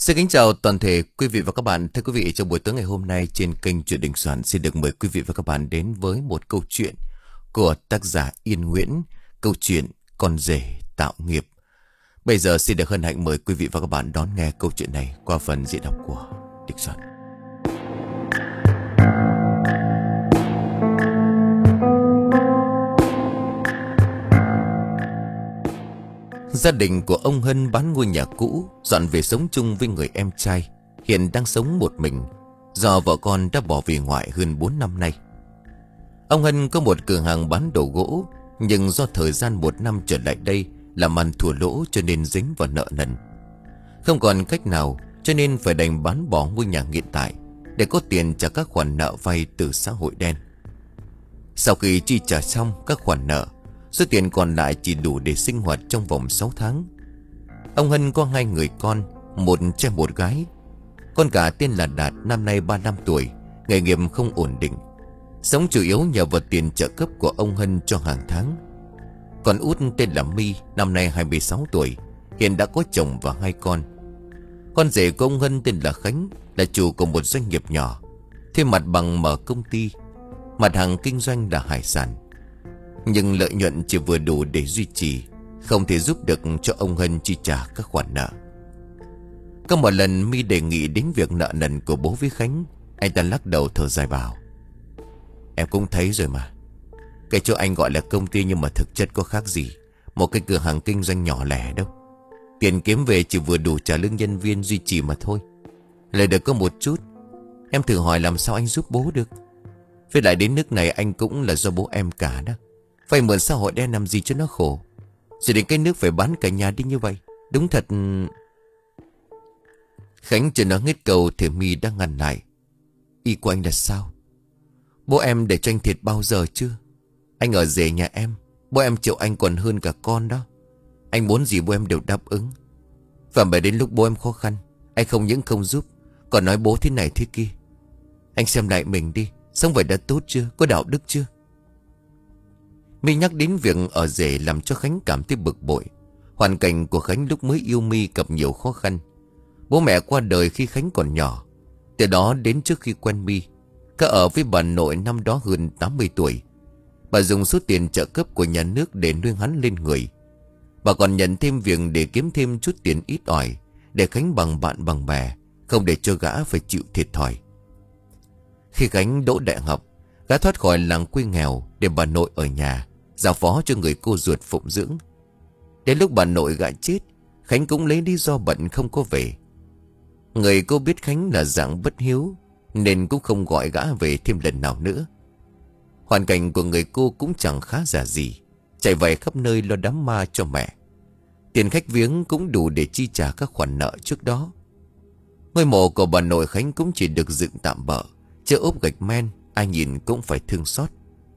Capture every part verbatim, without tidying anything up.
Xin kính chào toàn thể quý vị và các bạn. Thưa quý vị, trong buổi tối ngày hôm nay trên kênh Chuyện Đình Soạn xin được mời quý vị và các bạn đến với một câu chuyện của tác giả Yên Nguyễn, câu chuyện Con rể tạo nghiệp. Bây giờ xin được hân hạnh mời quý vị và các bạn đón nghe câu chuyện này qua phần diễn đọc của Đình Soạn. Gia đình của ông Hân bán ngôi nhà cũ, dọn về sống chung với người em trai, hiện đang sống một mình, do vợ con đã bỏ về ngoại hơn bốn năm nay. Ông Hân có một cửa hàng bán đồ gỗ, nhưng do thời gian một năm trở lại đây làm ăn thua lỗ cho nên dính vào nợ nần. Không còn cách nào cho nên phải đành bán bỏ ngôi nhà hiện tại để có tiền trả các khoản nợ vay từ xã hội đen. Sau khi chi trả xong các khoản nợ, số tiền còn lại chỉ đủ để sinh hoạt trong vòng sáu tháng. Ông Hân có hai người con, một trai một gái. Con cả tên là Đạt, năm nay ba mươi lăm tuổi, nghề nghiệp không ổn định, sống chủ yếu nhờ vào tiền trợ cấp của ông Hân cho hàng tháng. Còn út tên là My, năm nay hai mươi sáu tuổi, hiện đã có chồng và hai con. Con rể của ông Hân tên là Khánh, là chủ của một doanh nghiệp nhỏ, thuê mặt bằng mở công ty. Mặt hàng kinh doanh là hải sản, nhưng lợi nhuận chỉ vừa đủ để duy trì, không thể giúp được cho ông Hân chi trả các khoản nợ. Có một lần My đề nghị đến việc nợ nần của bố với Khánh, anh ta lắc đầu thở dài bảo: Em cũng thấy rồi mà, cái chỗ anh gọi là công ty nhưng mà thực chất có khác gì một cái cửa hàng kinh doanh nhỏ lẻ đâu. Tiền kiếm về chỉ vừa đủ trả lương nhân viên duy trì mà thôi. Lời được có một chút, em thử hỏi làm sao anh giúp bố được. Với lại đến nước này anh cũng là do bố em cả đó, phải mượn xã hội đen làm gì cho nó khổ, rồi đến cái nước phải bán cả nhà đi như vậy. Đúng thật. Khánh chưa nói hết câu thì My đã ngăn lại. Ý của anh là sao? Bố em để cho anh thiệt bao giờ chưa? Anh ở rể nhà em, bố em chịu anh còn hơn cả con đó. Anh muốn gì bố em đều đáp ứng. Và mà đến lúc bố em khó khăn, anh không những không giúp, còn nói bố thế này thế kia. Anh xem lại mình đi, sống vậy đã tốt chưa, có đạo đức chưa? My nhắc đến việc ở rể làm cho Khánh cảm thấy bực bội. Hoàn cảnh của Khánh lúc mới yêu My gặp nhiều khó khăn. Bố mẹ qua đời khi Khánh còn nhỏ. Từ đó đến trước khi quen My, cả ở với bà nội năm đó hơn tám mươi tuổi. Bà dùng số tiền trợ cấp của nhà nước để nuôi hắn lên người. Bà còn nhận thêm việc để kiếm thêm chút tiền ít ỏi để Khánh bằng bạn bằng bè, không để cho gã phải chịu thiệt thòi. Khi Khánh đỗ đại học, gã thoát khỏi làng quê nghèo để bà nội ở nhà, giao phó cho người cô ruột phụng dưỡng. Đến lúc bà nội gã chết, Khánh cũng lấy lý do bận không có về. Người cô biết Khánh là dạng bất hiếu, nên cũng không gọi gã về thêm lần nào nữa. Hoàn cảnh của người cô cũng chẳng khá giả gì, chạy vạy khắp nơi lo đám ma cho mẹ. Tiền khách viếng cũng đủ để chi trả các khoản nợ trước đó. Ngôi mộ của bà nội Khánh cũng chỉ được dựng tạm bợ, chứ ốp gạch men, ai nhìn cũng phải thương xót.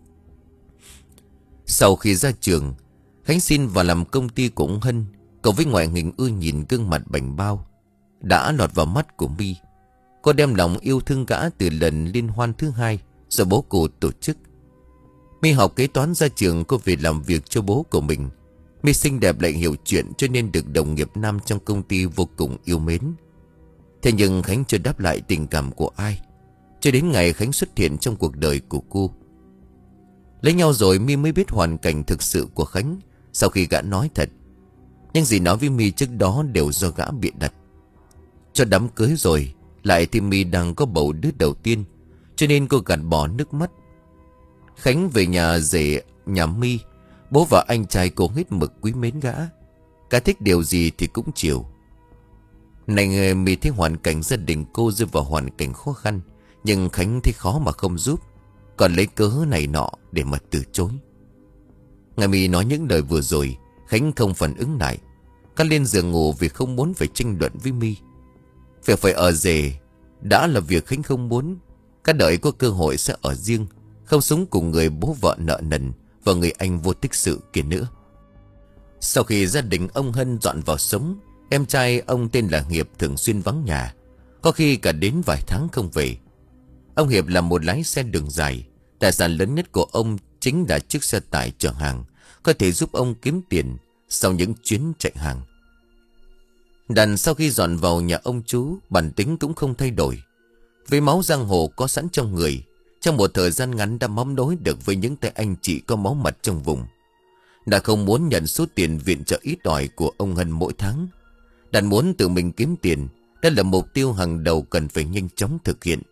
Sau khi ra trường, Khánh xin vào làm công ty của ông Hân. Cậu với ngoại hình ưa nhìn, gương mặt bảnh bao, đã lọt vào mắt của My. Cô đem lòng yêu thương gã từ lần liên hoan thứ hai do bố cô tổ chức. My học kế toán ra trường, cô về làm việc cho bố của mình. My xinh đẹp lại hiểu chuyện cho nên được đồng nghiệp nam trong công ty vô cùng yêu mến. Thế nhưng Khánh chưa đáp lại tình cảm của ai, cho đến ngày Khánh xuất hiện trong cuộc đời của cô. Lấy nhau rồi My mới biết hoàn cảnh thực sự của Khánh sau khi gã nói thật. Nhưng gì nói với My trước đó đều do gã bịa đặt. Cho đám cưới rồi, lại thì My đang có bầu đứa đầu tiên, cho nên cô gạt bỏ nước mắt. Khánh về nhà rể nhà My, bố và anh trai cô hết mực quý mến gã. Cả thích điều gì thì cũng chiều. Này My thấy hoàn cảnh gia đình cô rơi vào hoàn cảnh khó khăn, nhưng Khánh thấy khó mà không giúp, còn lấy cớ này nọ để mà từ chối. Ngày My nói những lời vừa rồi, Khánh không phản ứng lại. Cắt lên giường ngủ vì không muốn phải tranh luận với My. Việc phải ở rể đã là việc Khánh không muốn. Các đợi có cơ hội sẽ ở riêng, không sống cùng người bố vợ nợ nần và người anh vô tích sự kia nữa. Sau khi gia đình ông Hân dọn vào sống, em trai ông tên là Hiệp thường xuyên vắng nhà, có khi cả đến vài tháng không về. Ông Hiệp là một lái xe đường dài. Tài sản lớn nhất của ông chính là chiếc xe tải chở hàng, có thể giúp ông kiếm tiền sau những chuyến chạy hàng. Đàn sau khi dọn vào nhà ông chú, bản tính cũng không thay đổi. Với máu giang hồ có sẵn trong người, trong một thời gian ngắn đã móc nối được với những tay anh chị có máu mặt trong vùng. Đã không muốn nhận số tiền viện trợ ít ỏi của ông Hân mỗi tháng. Đàn muốn tự mình kiếm tiền. Đây là mục tiêu hàng đầu cần phải nhanh chóng thực hiện.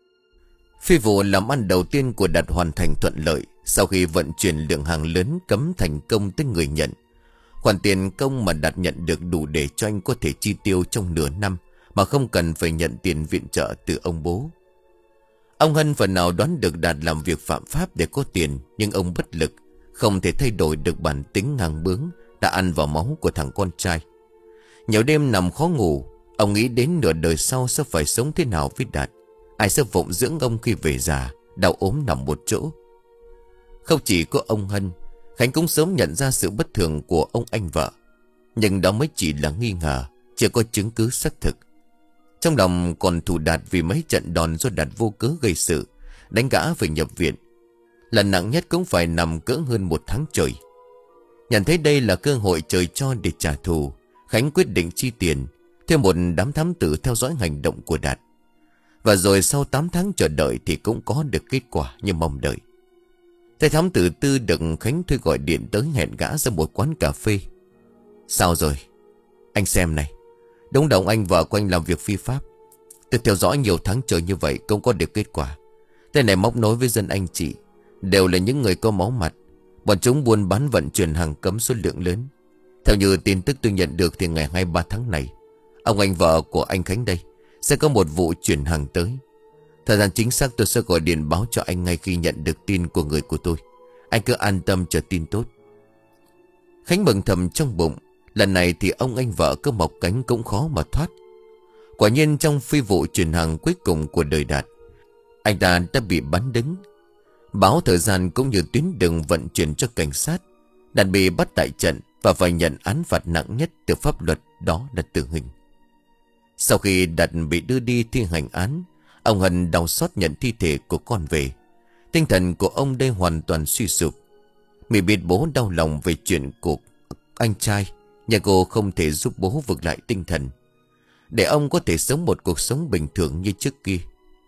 Phi vụ làm ăn đầu tiên của Đạt hoàn thành thuận lợi. Sau khi vận chuyển lượng hàng lớn cấm thành công tới người nhận, khoản tiền công mà Đạt nhận được đủ để cho anh có thể chi tiêu trong nửa năm mà không cần phải nhận tiền viện trợ từ ông bố. Ông Hân phần nào đoán được Đạt làm việc phạm pháp để có tiền, nhưng ông bất lực, không thể thay đổi được bản tính ngang bướng đã ăn vào máu của thằng con trai. Nhiều đêm nằm khó ngủ, ông nghĩ đến nửa đời sau sẽ phải sống thế nào với Đạt. Ai sẽ phụng dưỡng ông khi về già, đau ốm nằm một chỗ. Không chỉ có ông Hân, Khánh cũng sớm nhận ra sự bất thường của ông anh vợ. Nhưng đó mới chỉ là nghi ngờ, chưa có chứng cứ xác thực. Trong lòng còn thù Đạt vì mấy trận đòn do Đạt vô cớ gây sự, đánh gã phải nhập viện. Lần nặng nhất cũng phải nằm cỡ hơn một tháng trời. Nhận thấy đây là cơ hội trời cho để trả thù, Khánh quyết định chi tiền thuê một đám thám tử theo dõi hành động của Đạt. Và rồi sau tám tháng chờ đợi thì cũng có được kết quả như mong đợi. Tay thám tử Tư được Khánh thuê gọi điện tới hẹn gã ra một quán cà phê. Sao rồi? Anh xem này, đúng đồng anh vợ của anh làm việc phi pháp. Tôi theo dõi nhiều tháng trời như vậy cũng có được kết quả. Tên này móc nối với dân anh chị, đều là những người có máu mặt. Bọn chúng buôn bán vận chuyển hàng cấm số lượng lớn. Theo như tin tức tôi nhận được thì ngày hai mươi ba tháng này, ông anh vợ của anh Khánh đây sẽ có một vụ chuyển hàng tới. Thời gian chính xác tôi sẽ gọi điện báo cho anh ngay khi nhận được tin của người của tôi. Anh cứ an tâm chờ tin tốt. Khánh mừng thầm trong bụng. Lần này thì ông anh vợ có mọc cánh cũng khó mà thoát. Quả nhiên trong phi vụ chuyển hàng cuối cùng của đời Đạt, anh ta đã bị bắn đứng. Báo thời gian cũng như tuyến đường vận chuyển cho cảnh sát. Đạt bị bắt tại trận và phải nhận án phạt nặng nhất từ pháp luật, đó là tử hình. Sau khi Đạt bị đưa đi thi hành án, ông Hân đau xót nhận thi thể của con về. Tinh thần của ông đây hoàn toàn suy sụp. Mị biết bố đau lòng về chuyện của anh trai, nhà cô không thể giúp bố vực lại tinh thần, để ông có thể sống một cuộc sống bình thường như trước kia.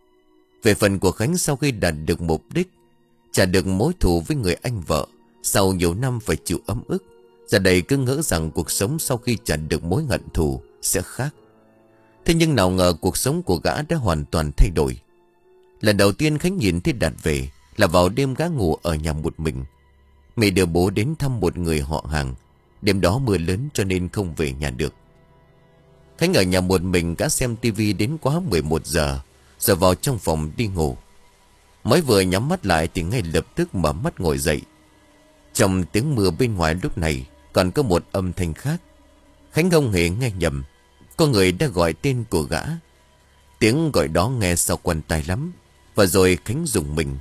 Về phần của Khánh, sau khi đạt được mục đích, trả được mối thù với người anh vợ, sau nhiều năm phải chịu ấm ức, giờ đây cứ ngỡ rằng cuộc sống sau khi trả được mối hận thù sẽ khác. Thế nhưng nào ngờ cuộc sống của gã đã hoàn toàn thay đổi. Lần đầu tiên Khánh nhìn thấy Đạt về là vào đêm gã ngủ ở nhà một mình. Mẹ đưa bố đến thăm một người họ hàng. Đêm đó mưa lớn cho nên không về nhà được. Khánh ở nhà một mình, gã xem tivi đến quá mười một giờ, rồi vào trong phòng đi ngủ. Mới vừa nhắm mắt lại thì ngay lập tức mở mắt ngồi dậy. Trong tiếng mưa bên ngoài lúc này còn có một âm thanh khác. Khánh không hề nghe nhầm, có người đã gọi tên của gã. Tiếng gọi đó nghe sao quen tai lắm. Và rồi Khánh rùng mình.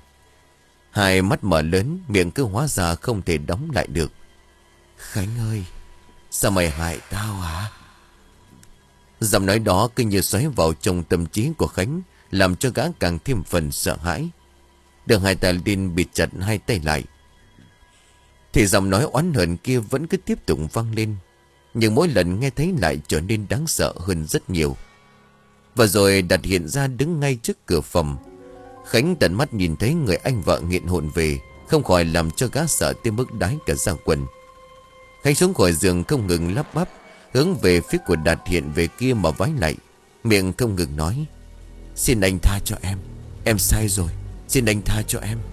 Hai mắt mở lớn, miệng cứ hóa ra không thể đóng lại được. Khánh ơi, sao mày hại tao hả? Giọng nói đó cứ như xoáy vào trong tâm trí của Khánh, làm cho gã càng thêm phần sợ hãi. Đường hai tay lên bịt chặt hai tay lại, thì giọng nói oán hờn kia vẫn cứ tiếp tục vang lên. Nhưng mỗi lần nghe thấy lại trở nên đáng sợ hơn rất nhiều. Và rồi Đạt hiện ra đứng ngay trước cửa phòng. Khánh tận mắt nhìn thấy người anh vợ nghiện hồn về, không khỏi làm cho gã sợ tới mức đái cả da quần. Khánh xuống khỏi giường không ngừng lắp bắp, hướng về phía của Đạt hiện về kia mà vái lại, miệng không ngừng nói: Xin anh tha cho em, em sai rồi, xin anh tha cho em.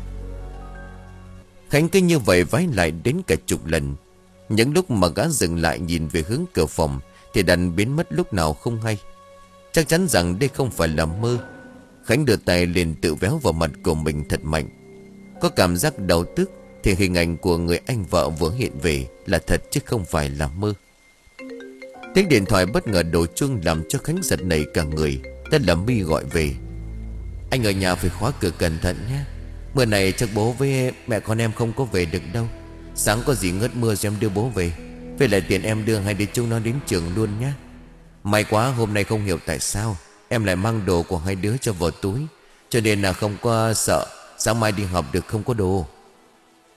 Khánh cứ như vậy vái lại đến cả chục lần. Những lúc mà gã dừng lại nhìn về hướng cửa phòng thì Đạt biến mất lúc nào không hay. Chắc chắn rằng đây không phải là mơ. Khánh đưa tay lên tự véo vào mặt của mình thật mạnh. Có cảm giác đau tức thì hình ảnh của người anh vợ vừa hiện về là thật chứ không phải là mơ. Tiếng điện thoại bất ngờ đổ chuông làm cho Khánh giật nảy cả người. Đó là My gọi về. Anh ở nhà phải khóa cửa cẩn thận nhé. Mưa này chắc bố với mẹ con em không có về được đâu. Sáng có gì ngớt mưa cho em đưa bố về. Về lại tiền em đưa hai đứa chúng nó đến trường luôn nhé. May quá hôm nay không hiểu tại sao em lại mang đồ của hai đứa cho vào túi, cho nên là không có sợ sáng mai đi học được không có đồ.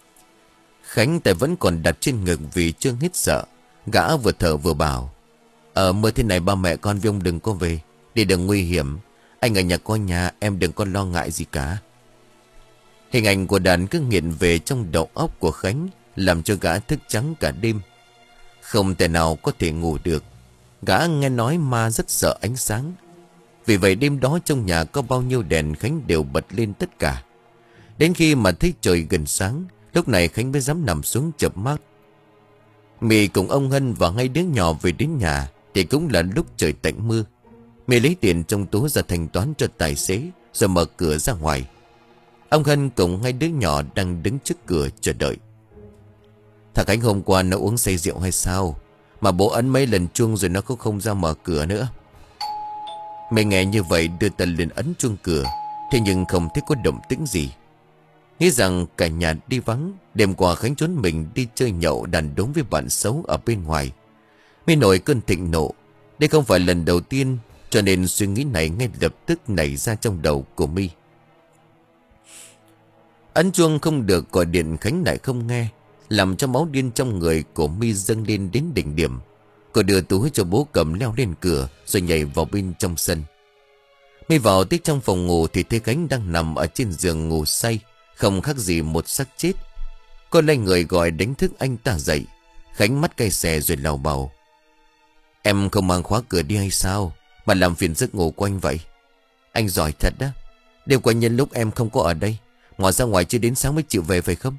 Khánh tay vẫn còn đặt trên ngực vì chưa hết sợ. Gã vừa thở vừa bảo: Ờ mưa thế này ba mẹ con với ông đừng có về. Đi đừng nguy hiểm. Anh ở nhà có nhà, em đừng có lo ngại gì cả. Hình ảnh của Đàn cứ nghiện về trong đầu óc của Khánh, làm cho gã thức trắng cả đêm. Không thể nào có thể ngủ được. Gã nghe nói ma rất sợ ánh sáng. Vì vậy đêm đó trong nhà có bao nhiêu đèn Khánh đều bật lên tất cả. Đến khi mà thấy trời gần sáng, lúc này Khánh mới dám nằm xuống chợp mắt. Mì cùng ông Hân và hai đứa nhỏ về đến nhà thì cũng là lúc trời tạnh mưa. Mì lấy tiền trong túi ra thanh toán cho tài xế, rồi mở cửa ra ngoài. Ông Hân cùng hai đứa nhỏ đang đứng trước cửa chờ đợi. Thằng Khánh hôm qua nó uống say rượu hay sao mà bố ấn mấy lần chuông rồi nó cũng không ra mở cửa nữa. Mày nghe như vậy đưa tay lên ấn chuông cửa, thế nhưng không thấy có động tĩnh gì. Nghĩ rằng cả nhà đi vắng. Đêm qua Khánh trốn mình đi chơi nhậu đàn đốm với bạn xấu ở bên ngoài. Mới nổi cơn thịnh nộ. Đây không phải lần đầu tiên, cho nên suy nghĩ này ngay lập tức nảy ra trong đầu của My. Ấn chuông không được, gọi điện Khánh lại không nghe, làm cho máu điên trong người của My dâng lên đến đỉnh điểm. Cô đưa túi cho bố cầm leo lên cửa, rồi nhảy vào bên trong sân. My vào tới trong phòng ngủ thì thấy Khánh đang nằm ở trên giường ngủ say, không khác gì một xác chết. Cô lấy người gọi đánh thức anh ta dậy. Khánh mắt cay xè rồi lào bào: Em không mang khóa cửa đi hay sao mà làm phiền giấc ngủ của anh vậy? Anh giỏi thật đó. Đêm qua nhân lúc em không có ở đây, ngồi ra ngoài chưa đến sáng mới chịu về phải không?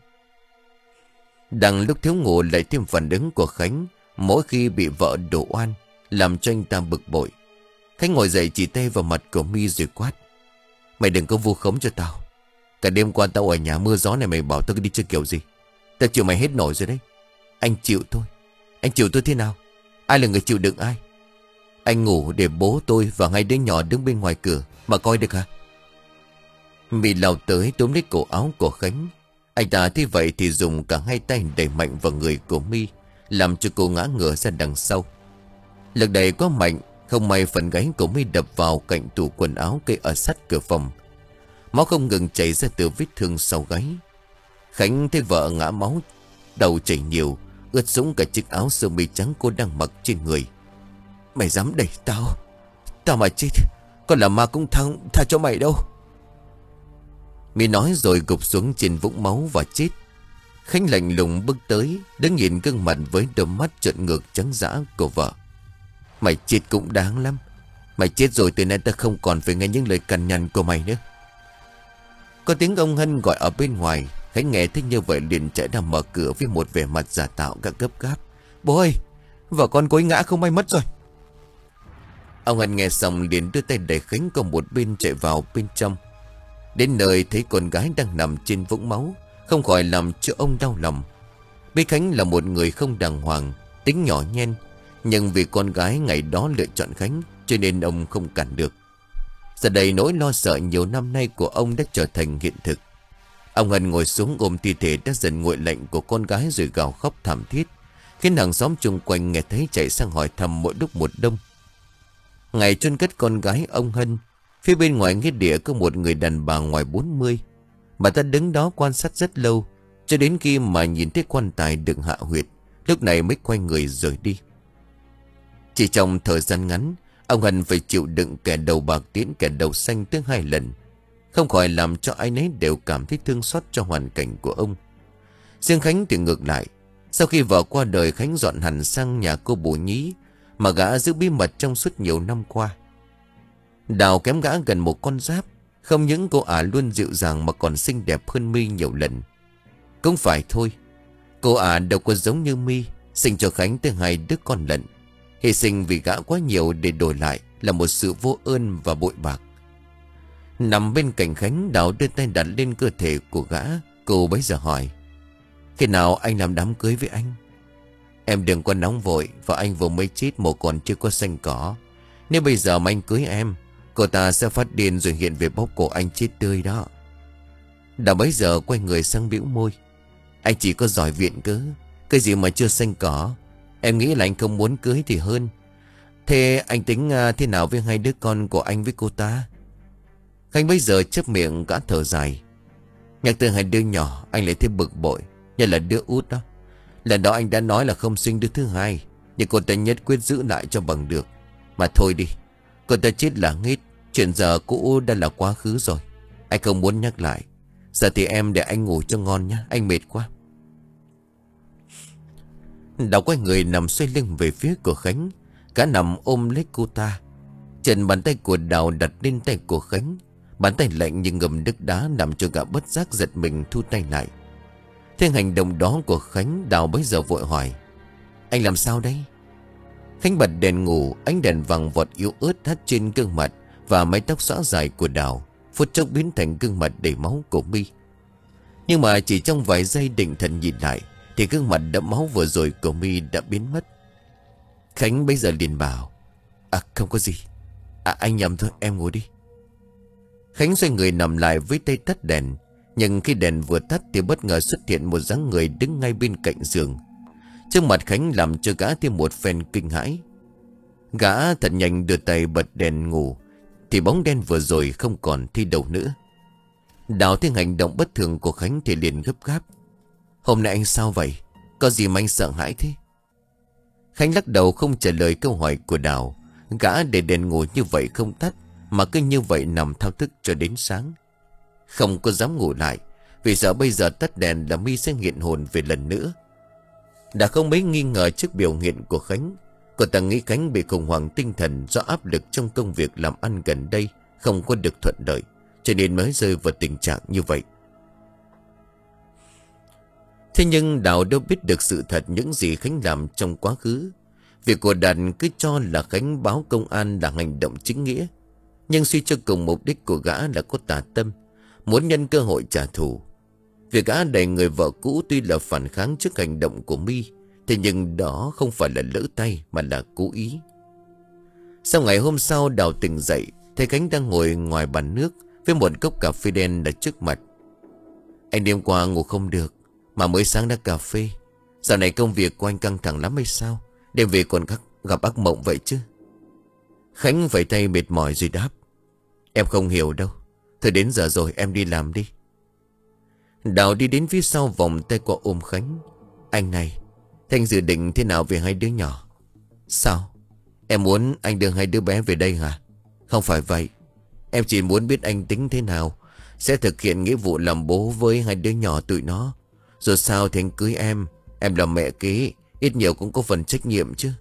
Đằng lúc thiếu ngủ lại thêm phản ứng của Khánh mỗi khi bị vợ đổ oan, làm cho anh ta bực bội. Khánh ngồi dậy chỉ tay vào mặt của My rồi quát: Mày đừng có vu khống cho tao. Cả đêm qua tao ở nhà mưa gió này mày bảo tao đi chơi kiểu gì? Tao chịu mày hết nổi rồi đấy. Anh chịu thôi. Anh chịu tôi thế nào? Ai là người chịu đựng ai? Anh ngủ để bố tôi và hai đứa nhỏ đứng bên ngoài cửa mà coi được hả? My lao tới túm lấy cổ áo của Khánh. Anh ta thấy vậy thì dùng cả hai tay đẩy mạnh vào người của My, làm cho cô ngã ngửa ra đằng sau. Lực đẩy quá mạnh, không may phần gáy của My đập vào cạnh tủ quần áo cây ở sát cửa phòng. Máu không ngừng chảy ra từ vết thương sau gáy. Khánh thấy vợ ngã máu, đầu chảy nhiều, ướt sũng cả chiếc áo sơ mi trắng cô đang mặc trên người. Mày dám đẩy tao? Tao mà chết, còn là ma cũng thăng tha cho mày đâu. My nói rồi gục xuống trên vũng máu và chết. Khánh lạnh lùng bước tới, đứng nhìn gương mặt với đôi mắt trợn ngược trắng dã của vợ. Mày chết cũng đáng lắm. Mày chết rồi từ nay ta không còn phải nghe những lời cằn nhằn của mày nữa. Có tiếng ông Hân gọi ở bên ngoài. Khánh nghe thấy như vậy liền chạy ra mở cửa với một vẻ mặt giả tạo gấp gấp gáp. Bố ơi, vợ con cô ấy ngã không may mất rồi. Ông Hân nghe xong liền đưa tay đẩy Khánh qua một bên chạy vào bên trong. Đến nơi thấy con gái đang nằm trên vũng máu, không khỏi làm cho ông đau lòng. Biết Khánh là một người không đàng hoàng, tính nhỏ nhen, nhưng vì con gái ngày đó lựa chọn Khánh cho nên ông không cản được. Giờ đây nỗi lo sợ nhiều năm nay của ông đã trở thành hiện thực. Ông Hân ngồi xuống ôm thi thể đã dần nguội lạnh của con gái rồi gào khóc thảm thiết, khiến hàng xóm chung quanh nghe thấy chạy sang hỏi thăm mỗi lúc một đông. Ngày chôn cất con gái ông Hân, phía bên ngoài nghĩa địa có một người đàn bà ngoài bốn mươi. Bà ta đứng đó quan sát rất lâu, cho đến khi mà nhìn thấy quan tài được hạ huyệt, lúc này mới quay người rời đi. Chỉ trong thời gian ngắn, ông Hân phải chịu đựng kẻ đầu bạc tiễn kẻ đầu xanh tới hai lần, không khỏi làm cho ai nấy đều cảm thấy thương xót cho hoàn cảnh của ông. Riêng Khánh thì ngược lại. Sau khi vợ qua đời, Khánh dọn hẳn sang nhà cô bố nhí mà gã giữ bí mật trong suốt nhiều năm qua. Đào kém gã gần một con giáp. Không những cô ả luôn dịu dàng mà còn xinh đẹp hơn My nhiều lần. Cũng phải thôi, cô ả đâu có giống như My, sinh cho Khánh tới hai đứa con lận. Hy sinh vì gã quá nhiều để đổi lại là một sự vô ơn và bội bạc. Nằm bên cạnh Khánh, Đào đưa tay đặt lên cơ thể của gã. Cô bấy giờ hỏi: Khi nào anh làm đám cưới với anh? Em đừng có nóng vội, và anh vừa mới chết mồ còn chưa có xanh cỏ. Nếu bây giờ mà anh cưới em, cô ta sẽ phát điên rồi hiện về bóp cổ anh chết tươi đó. Đào bấy giờ quay người sang bĩu môi: Anh chỉ có giỏi viện cớ, cái gì mà chưa xanh cỏ. Em nghĩ là anh không muốn cưới thì hơn. Thế anh tính thế nào với hai đứa con của anh với cô ta? Khánh bấy giờ chớp miệng gã thở dài. Nhắc tới hai đứa nhỏ, anh lại thấy bực bội. Nhất là đứa út đó. Lần đó anh đã nói là không sinh đứa thứ hai. Nhưng cô ta nhất quyết giữ lại cho bằng được. Mà thôi đi, cô ta chết là hết. Chuyện giờ cũ đã là quá khứ rồi. Anh không muốn nhắc lại. Giờ thì em để anh ngủ cho ngon nhé. Anh mệt quá. Đào quay người nằm xoay lưng về phía của Khánh. Gã nằm ôm lấy cô ta. Chân bàn tay của Đào đặt lên tay của Khánh. Bàn tay lạnh như ngầm nước đá, làm cho gã bất giác giật mình thu tay lại. Thế hành động đó của Khánh, Đào bấy giờ vội hỏi: anh làm sao đây? Khánh bật đèn ngủ. Ánh đèn vàng vọt yếu ớt hắt trên gương mặt và mái tóc xõa dài của Đào, phút chốc biến thành gương mặt đầy máu của My. Nhưng mà chỉ trong vài giây định thần nhìn lại, thì gương mặt đẫm máu vừa rồi của My đã biến mất. Khánh bây giờ liền bảo: à không có gì. À anh nhầm thôi, em ngủ đi. Khánh xoay người nằm lại với tay tắt đèn. Nhưng khi đèn vừa tắt thì bất ngờ xuất hiện một dáng người đứng ngay bên cạnh giường. Trước mặt Khánh làm cho gã thêm một phen kinh hãi. Gã thật nhanh đưa tay bật đèn ngủ, thì bóng đen vừa rồi không còn thi đâu nữa. Đào thấy hành động bất thường của Khánh thì liền gấp gáp: hôm nay anh sao vậy? Có gì mà anh sợ hãi thế? Khánh lắc đầu không trả lời câu hỏi của Đào. Gã để đèn ngủ như vậy không tắt, mà cứ như vậy nằm thao thức cho đến sáng. Không có dám ngủ lại, vì sợ bây giờ tắt đèn là My sẽ hiện hồn về lần nữa. Đã không mấy nghi ngờ trước biểu hiện của Khánh. Cô ta nghĩ Khánh bị khủng hoảng tinh thần do áp lực trong công việc làm ăn gần đây không có được thuận lợi, cho nên mới rơi vào tình trạng như vậy. Thế nhưng Đào đâu biết được sự thật những gì Khánh làm trong quá khứ. Việc của Đạt cứ cho là Khánh báo công an là hành động chính nghĩa, nhưng suy cho cùng mục đích của gã là có tà tâm, muốn nhân cơ hội trả thù. Việc gã đẩy người vợ cũ tuy là phản kháng trước hành động của My, thế nhưng đó không phải là lỡ tay mà là cố ý. Sau ngày hôm sau, Đào tỉnh dậy thấy Khánh đang ngồi ngoài bàn nước với một cốc cà phê đen ở trước mặt. Anh đêm qua ngủ không được, mà mới sáng đã cà phê. Dạo này công việc của anh căng thẳng lắm hay sao? Đêm về còn gặp, gặp ác mộng vậy chứ? Khánh vẫy tay mệt mỏi rồi đáp: em không hiểu đâu. Thôi đến giờ rồi, em đi làm đi. Đào đi đến phía sau vòng tay qua ôm Khánh: anh này, Thanh dự định thế nào về hai đứa nhỏ? Sao? Em muốn anh đưa hai đứa bé về đây hả? Không phải vậy. Em chỉ muốn biết anh tính thế nào sẽ thực hiện nghĩa vụ làm bố với hai đứa nhỏ tụi nó. Rồi sao thì anh cưới em. Em là mẹ kế, ít nhiều cũng có phần trách nhiệm chứ.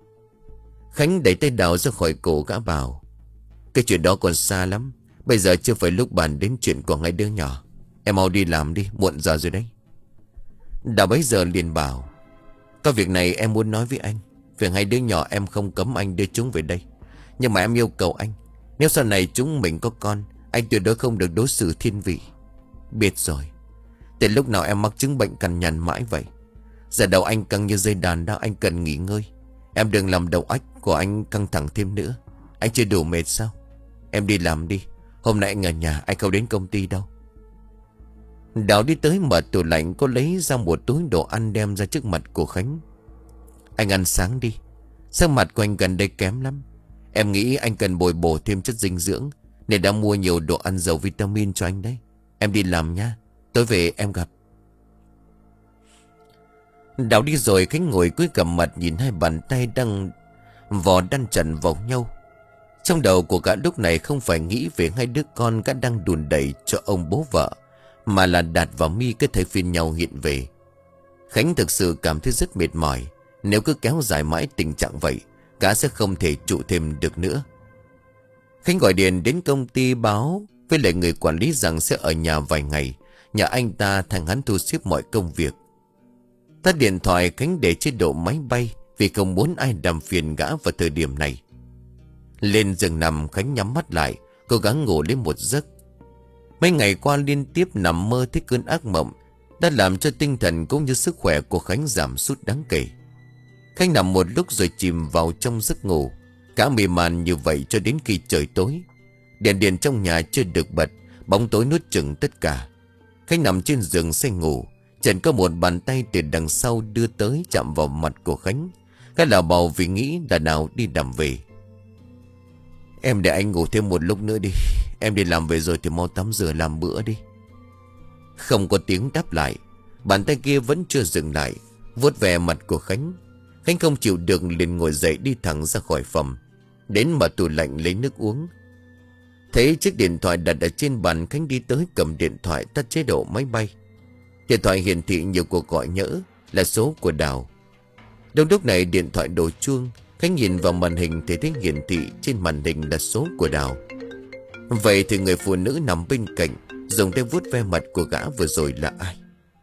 Khánh đẩy tay Đào ra khỏi cổ gã bảo: cái chuyện đó còn xa lắm. Bây giờ chưa phải lúc bàn đến chuyện của hai đứa nhỏ. Em mau đi làm đi, muộn giờ rồi đấy. Đào bấy giờ liền bảo: có việc này em muốn nói với anh. Việc hai đứa nhỏ em không cấm anh đưa chúng về đây, nhưng mà em yêu cầu anh, nếu sau này chúng mình có con, anh tuyệt đối không được đối xử thiên vị. Biết rồi. Từ lúc nào em mắc chứng bệnh cằn nhằn mãi vậy? Giờ đầu anh căng như dây đàn đó, anh cần nghỉ ngơi. Em đừng làm đầu óc của anh căng thẳng thêm nữa. Anh chưa đủ mệt sao? Em đi làm đi. Hôm nay anh ở nhà, anh không đến công ty đâu. Đào đi tới mở tủ lạnh, có lấy ra một túi đồ ăn đem ra trước mặt của Khánh. Anh ăn sáng đi. Sắc mặt của anh gần đây kém lắm. Em nghĩ anh cần bồi bổ thêm chất dinh dưỡng, nên đã mua nhiều đồ ăn giàu vitamin cho anh đấy. Em đi làm nha, tối về em gặp. Đào đi rồi, Khánh ngồi cúi gằm mặt nhìn hai bàn tay đang vò đan trần vào nhau. Trong đầu của gã lúc này không phải nghĩ về hai đứa con gã đang đùn đẩy cho ông bố vợ, mà là Đạt và My cứ thấy phiền nhau hiện về. Khánh thực sự cảm thấy rất mệt mỏi. Nếu cứ kéo dài mãi tình trạng vậy, gã sẽ không thể trụ thêm được nữa. Khánh gọi điện đến công ty báo với lại người quản lý rằng sẽ ở nhà vài ngày, nhờ anh ta thằng hắn thu xếp mọi công việc. Tắt điện thoại, Khánh để chế độ máy bay vì không muốn ai làm phiền gã vào thời điểm này. Lên giường nằm, Khánh nhắm mắt lại, cố gắng ngủ lên một giấc. Mấy ngày qua liên tiếp nằm mơ thấy cơn ác mộng đã làm cho tinh thần cũng như sức khỏe của Khánh giảm sút đáng kể. Khánh nằm một lúc rồi chìm vào trong giấc ngủ, cả mê man như vậy cho đến khi trời tối. Đèn điện trong nhà chưa được bật, bóng tối nuốt chửng tất cả. Khánh nằm trên giường say ngủ, chợt có một bàn tay từ đằng sau đưa tới chạm vào mặt của Khánh. Khá là bầu vì nghĩ là nào đi làm về. Em để anh ngủ thêm một lúc nữa đi. Em đi làm về rồi thì mau tắm rửa làm bữa đi. Không có tiếng đáp lại. Bàn tay kia vẫn chưa dừng lại, vuốt về mặt của Khánh. Khánh không chịu được liền ngồi dậy đi thẳng ra khỏi phòng. Đến mở tủ lạnh lấy nước uống. Thấy chiếc điện thoại đặt ở trên bàn, Khánh đi tới cầm điện thoại tắt chế độ máy bay. Điện thoại hiển thị nhiều cuộc gọi nhỡ, là số của Đào. Đúng lúc này điện thoại đổ chuông. Khánh nhìn vào màn hình thì thấy hiển thị trên màn hình là số của Đào. Vậy thì người phụ nữ nằm bên cạnh dùng tay vuốt ve mặt của gã vừa rồi là ai?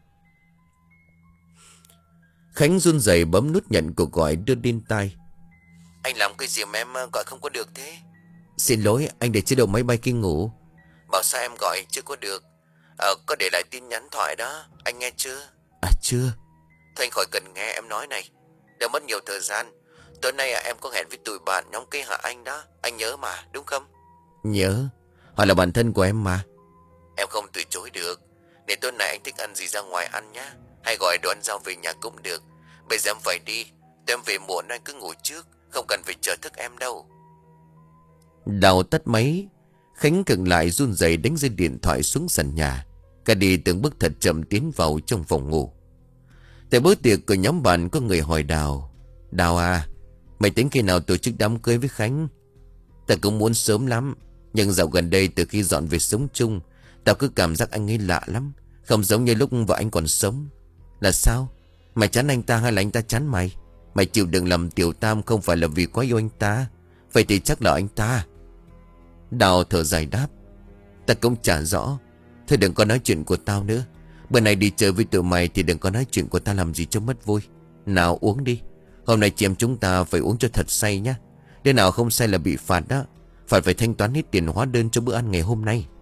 Khánh run rẩy bấm nút nhận cuộc gọi đưa lên tai. Anh làm cái gì mà em gọi không có được thế? Xin lỗi, anh để chế độ máy bay khi ngủ. Bảo sao em gọi chưa có được. Ờ, có để lại tin nhắn thoại đó. Anh nghe chưa? À chưa. Thôi anh khỏi cần nghe em nói này. Đừng mất nhiều thời gian. Tối nay em có hẹn với tụi bạn nhóm cây Hạ Anh đó. Anh nhớ mà, đúng không? Nhớ. Họ là bạn thân của em mà. Em không từ chối được. Để tối nay anh thích ăn gì ra ngoài ăn nhá. Hay gọi đồ ăn rau về nhà cũng được. Bây giờ em phải đi. Tôi em về muộn anh cứ ngủ trước. Không cần phải chờ thức em đâu. Đào tắt máy. Khánh cực lại run rẩy đánh dây điện thoại xuống sàn nhà. Cả đi từng bước thật chậm tiến vào trong phòng ngủ. Tại bữa tiệc của nhóm bạn có người hỏi Đào. Đào à, mày tính khi nào tổ chức đám cưới với Khánh? Ta cũng muốn sớm lắm. Nhưng dạo gần đây từ khi dọn về sống chung, tao cứ cảm giác anh ấy lạ lắm. Không giống như lúc vợ anh còn sống. Là sao? Mày chán anh ta hay là anh ta chán mày? Mày chịu đựng làm tiểu tam không phải là vì quá yêu anh ta. Vậy thì chắc là anh ta. Đào thở dài đáp. Ta cũng chả rõ. Thôi đừng có nói chuyện của tao nữa. Bữa nay đi chơi với tụi mày thì đừng có nói chuyện của ta làm gì cho mất vui. Nào uống đi. Hôm nay chị em chúng ta phải uống cho thật say nhá. Đứa nào không say là bị phạt đó. Phải phải thanh toán hết tiền hóa đơn cho bữa ăn ngày hôm nay.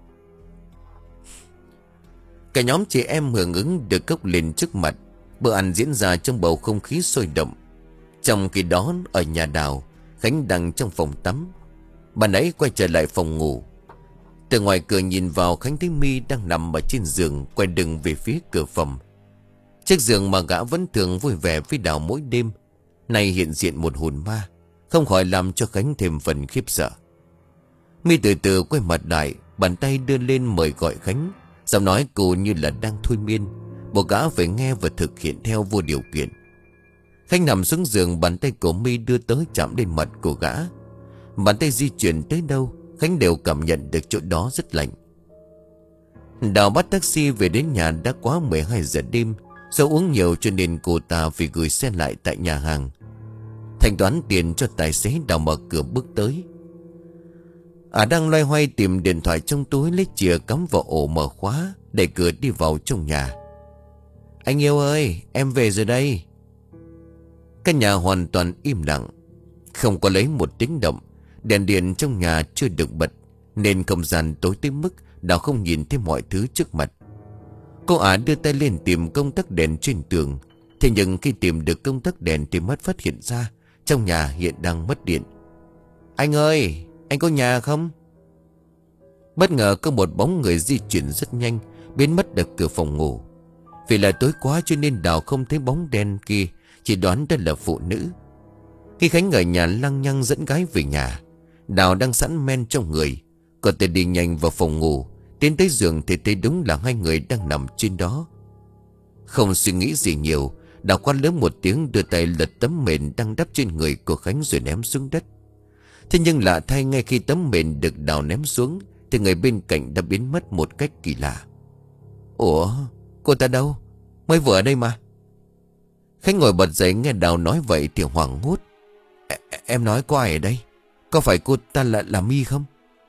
Cả nhóm chị em hưởng ứng được cốc lên trước mặt. Bữa ăn diễn ra trong bầu không khí sôi động. Trong khi đó ở nhà Đào, Khánh đang trong phòng tắm. Bà nãy quay trở lại phòng ngủ. Từ ngoài cửa nhìn vào, Khánh thấy My đang nằm ở trên giường, quay lưng về phía cửa phòng. Chiếc giường mà gã vẫn thường vui vẻ với Đào mỗi đêm, nay hiện diện một hồn ma, không khỏi làm cho Khánh thêm phần khiếp sợ. My từ từ quay mặt lại, bàn tay đưa lên mời gọi Khánh. Giọng nói cô như là đang thôi miên, buộc gã phải nghe và thực hiện theo vô điều kiện. Khánh nằm xuống giường, bàn tay của My đưa tới chạm lên mặt của gã. Bàn tay di chuyển tới đâu, Khánh đều cảm nhận được chỗ đó rất lạnh. Đào bắt taxi về đến nhà đã quá mười hai giờ đêm. Do uống nhiều cho nên cô ta phải gửi xe lại tại nhà hàng. Thanh toán tiền cho tài xế, Đào mở cửa bước tới. À đang loay hoay tìm điện thoại trong túi, lấy chìa cắm vào ổ mở khóa, đẩy cửa đi vào trong nhà. Anh yêu ơi, em về rồi đây. Căn nhà hoàn toàn im lặng, không có lấy một tiếng động. Đèn điện trong nhà chưa được bật, nên không gian tối tới mức Đào không nhìn thấy mọi thứ trước mặt. Cô ả đưa tay lên tìm công tắc đèn trên tường. Thế nhưng khi tìm được công tắc đèn thì mất phát hiện ra trong nhà hiện đang mất điện. Anh ơi, anh có nhà không? Bất ngờ có một bóng người di chuyển rất nhanh, biến mất ở cửa phòng ngủ. Vì là tối quá cho nên Đào không thấy bóng đen kia, chỉ đoán đó là phụ nữ. Khi Khánh ở nhà lăng nhăng dẫn gái về nhà, Đào đang sẵn men trong người. Cô ta đi nhanh vào phòng ngủ, tiến tới giường thì thấy đúng là hai người đang nằm trên đó. Không suy nghĩ gì nhiều, Đào quát lớn một tiếng, đưa tay lật tấm mền đang đắp trên người của Khánh rồi ném xuống đất. Thế nhưng lạ thay, ngay khi tấm mền được Đào ném xuống thì người bên cạnh đã biến mất một cách kỳ lạ. Ủa, cô ta đâu? Mới vừa ở đây mà. Khánh ngồi bật dậy nghe Đào nói vậy thì hoảng hốt. Em nói có ai ở đây? Có phải cô ta là, là My không?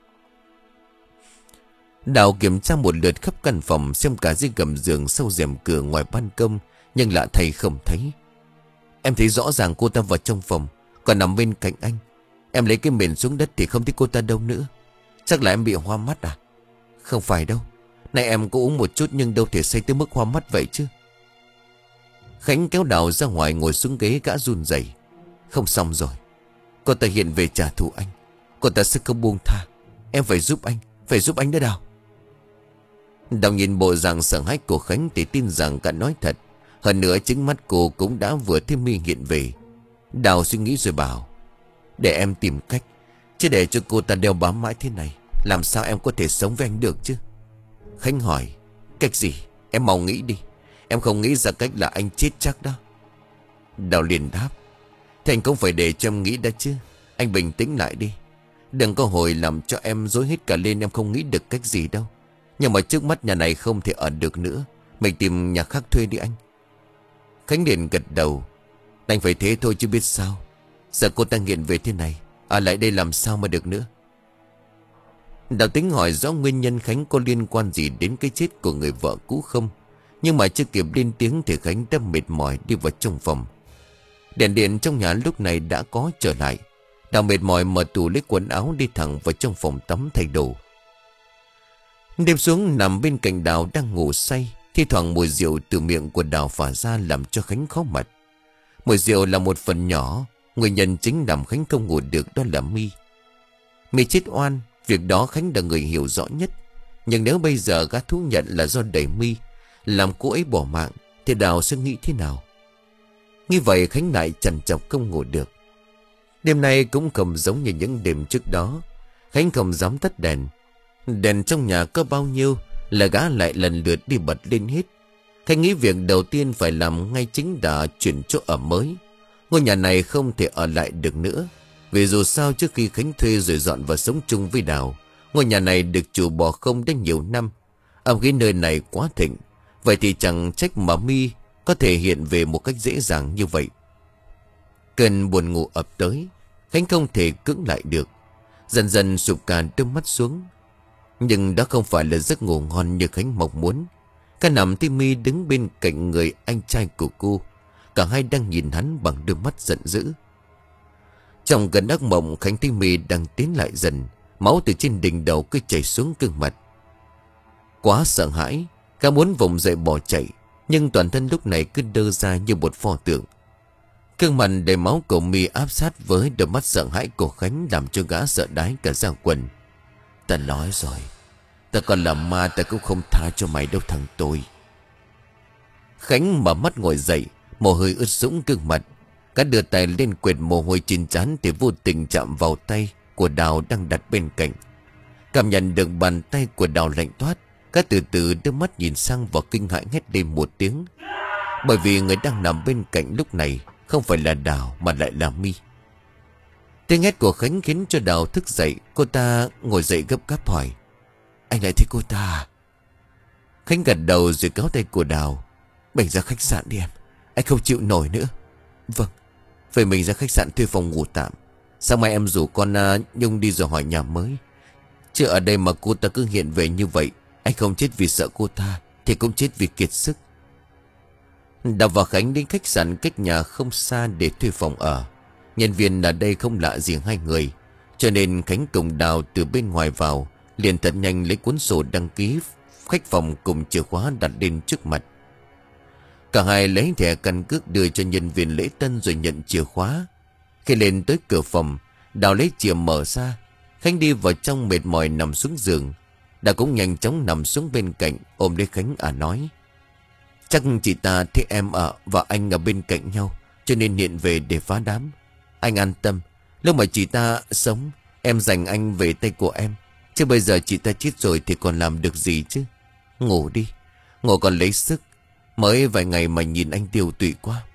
Đào kiểm tra một lượt khắp căn phòng, xem cả dưới gầm giường, sau rèm cửa, ngoài ban công, nhưng lạ thay không thấy. Em thấy rõ ràng cô ta vào trong phòng, còn nằm bên cạnh anh. Em lấy cái mền xuống đất thì không thấy cô ta đâu nữa. Chắc là em bị hoa mắt à? Không phải đâu. Này em có uống một chút nhưng đâu thể say tới mức hoa mắt vậy chứ. Khánh kéo Đào ra ngoài ngồi xuống ghế, gã run rẩy. Không xong rồi. Cô ta hiện về trả thù anh. Cô ta sẽ không buông tha. Em phải giúp anh. Phải giúp anh đó Đào. Đào nhìn bộ dạng sợ hãi của Khánh thì tin rằng cả nói thật. Hơn nữa chính mắt cô cũng đã vừa thêm My hiện về. Đào suy nghĩ rồi bảo. Để em tìm cách. Chứ để cho cô ta đeo bám mãi thế này, làm sao em có thể sống với anh được chứ? Khánh hỏi. Cách gì? Em mau nghĩ đi. Em không nghĩ ra cách là anh chết chắc đó. Đào liền đáp. Thế anh cũng phải để cho em nghĩ đã chứ. Anh bình tĩnh lại đi. Đừng có hồi làm cho em rối hết cả lên. Em không nghĩ được cách gì đâu. Nhưng mà trước mắt nhà này không thể ở được nữa. Mình tìm nhà khác thuê đi anh. Khánh liền gật đầu. Anh phải thế thôi chứ biết sao. Giờ cô ta nghiện về thế này, ở lại đây làm sao mà được nữa. Đào tính hỏi rõ nguyên nhân Khánh có liên quan gì đến cái chết của người vợ cũ không. Nhưng mà chưa kịp lên tiếng thì Khánh đã mệt mỏi đi vào trong phòng. Đèn điện trong nhà lúc này đã có trở lại. Đào mệt mỏi mở tủ lấy quần áo đi thẳng vào trong phòng tắm thay đồ. Đêm xuống nằm bên cạnh Đào đang ngủ say. Thi thoảng mùi rượu từ miệng của Đào phả ra làm cho Khánh khó mặt. Mùi rượu là một phần nhỏ. Nguyên nhân chính làm Khánh không ngủ được đó là My. My chết oan. Việc đó Khánh là người hiểu rõ nhất. Nhưng nếu bây giờ gã thú nhận là do đẩy My làm cô ấy bỏ mạng, thì Đào sẽ nghĩ thế nào? Như vậy Khánh lại trằn trọc không ngủ được. Đêm nay cũng không giống như những đêm trước đó. Khánh không dám tắt đèn. Đèn trong nhà có bao nhiêu là gã lại lần lượt đi bật lên hết. Khánh nghĩ việc đầu tiên phải làm ngay chính là chuyển chỗ ở mới. Ngôi nhà này không thể ở lại được nữa. Vì dù sao trước khi Khánh thuê rồi dọn vào sống chung với Đào, ngôi nhà này được chủ bỏ không đã nhiều năm. Âm khí nơi này quá thịnh. Vậy thì chẳng trách mà My có thể hiện về một cách dễ dàng như vậy. Cơn buồn ngủ ập tới. Khánh không thể cưỡng lại được. Dần dần sụp cả đôi mắt xuống. Nhưng đó không phải là giấc ngủ ngon như Khánh mong muốn. Cả nằm thì My đứng bên cạnh người anh trai của cô. Cả hai đang nhìn hắn bằng đôi mắt giận dữ. Trong gần ác mộng, Khánh thấy My đang tiến lại dần. Máu từ trên đỉnh đầu cứ chảy xuống gương mặt. Quá sợ hãi, gã muốn vùng dậy bỏ chạy. Nhưng toàn thân lúc này cứ đơ ra như một pho tượng. Gương mặt đầy máu của My áp sát với đôi mắt sợ hãi của Khánh, làm cho gã sợ đái cả da quần. Ta nói rồi, ta còn là ma ta cũng không tha cho mày đâu thằng tôi. Khánh mở mắt ngồi dậy, mồ hôi ướt sũng gương mặt. Gã đưa tay lên quệt mồ hôi trên trán thì vô tình chạm vào tay của Đào đang đặt bên cạnh. Cảm nhận được bàn tay của Đào lạnh toát, gã từ từ đưa mắt nhìn sang và kinh hãi hét lên một tiếng. Bởi vì người đang nằm bên cạnh lúc này không phải là Đào mà lại là My. Tiếng hét của Khánh khiến cho Đào thức dậy. Cô ta ngồi dậy gấp gáp hỏi: Anh lại thấy cô ta? Khánh gật đầu rồi kéo tay của Đào: Mình ra khách sạn đi em, anh không chịu nổi nữa. Vâng. Vậy mình ra khách sạn thuê phòng ngủ tạm. Sáng mai em rủ con uh, Nhung đi rồi hỏi nhà mới. Chứ ở đây mà cô ta cứ hiện về như vậy, anh không chết vì sợ cô ta thì cũng chết vì kiệt sức. Đào và Khánh đến khách sạn cách nhà không xa để thuê phòng ở. Nhân viên ở đây không lạ gì hai người, cho nên Khánh cùng Đào từ bên ngoài vào, liền thật nhanh lấy cuốn sổ đăng ký khách phòng cùng chìa khóa đặt lên trước mặt. Cả hai lấy thẻ căn cước đưa cho nhân viên lễ tân rồi nhận chìa khóa. Khi lên tới cửa phòng, Đào lấy chìa mở ra. Khánh đi vào trong mệt mỏi nằm xuống giường. Đào cũng nhanh chóng nằm xuống bên cạnh ôm lấy Khánh à nói: Chắc chị ta thấy em ở và anh ở bên cạnh nhau, cho nên hiện về để phá đám. Anh an tâm, lúc mà chị ta sống, em dành anh về tay của em. Chứ bây giờ chị ta chết rồi thì còn làm được gì chứ. Ngủ đi, ngủ còn lấy sức. Mới vài ngày mà nhìn anh tiêu tụy quá.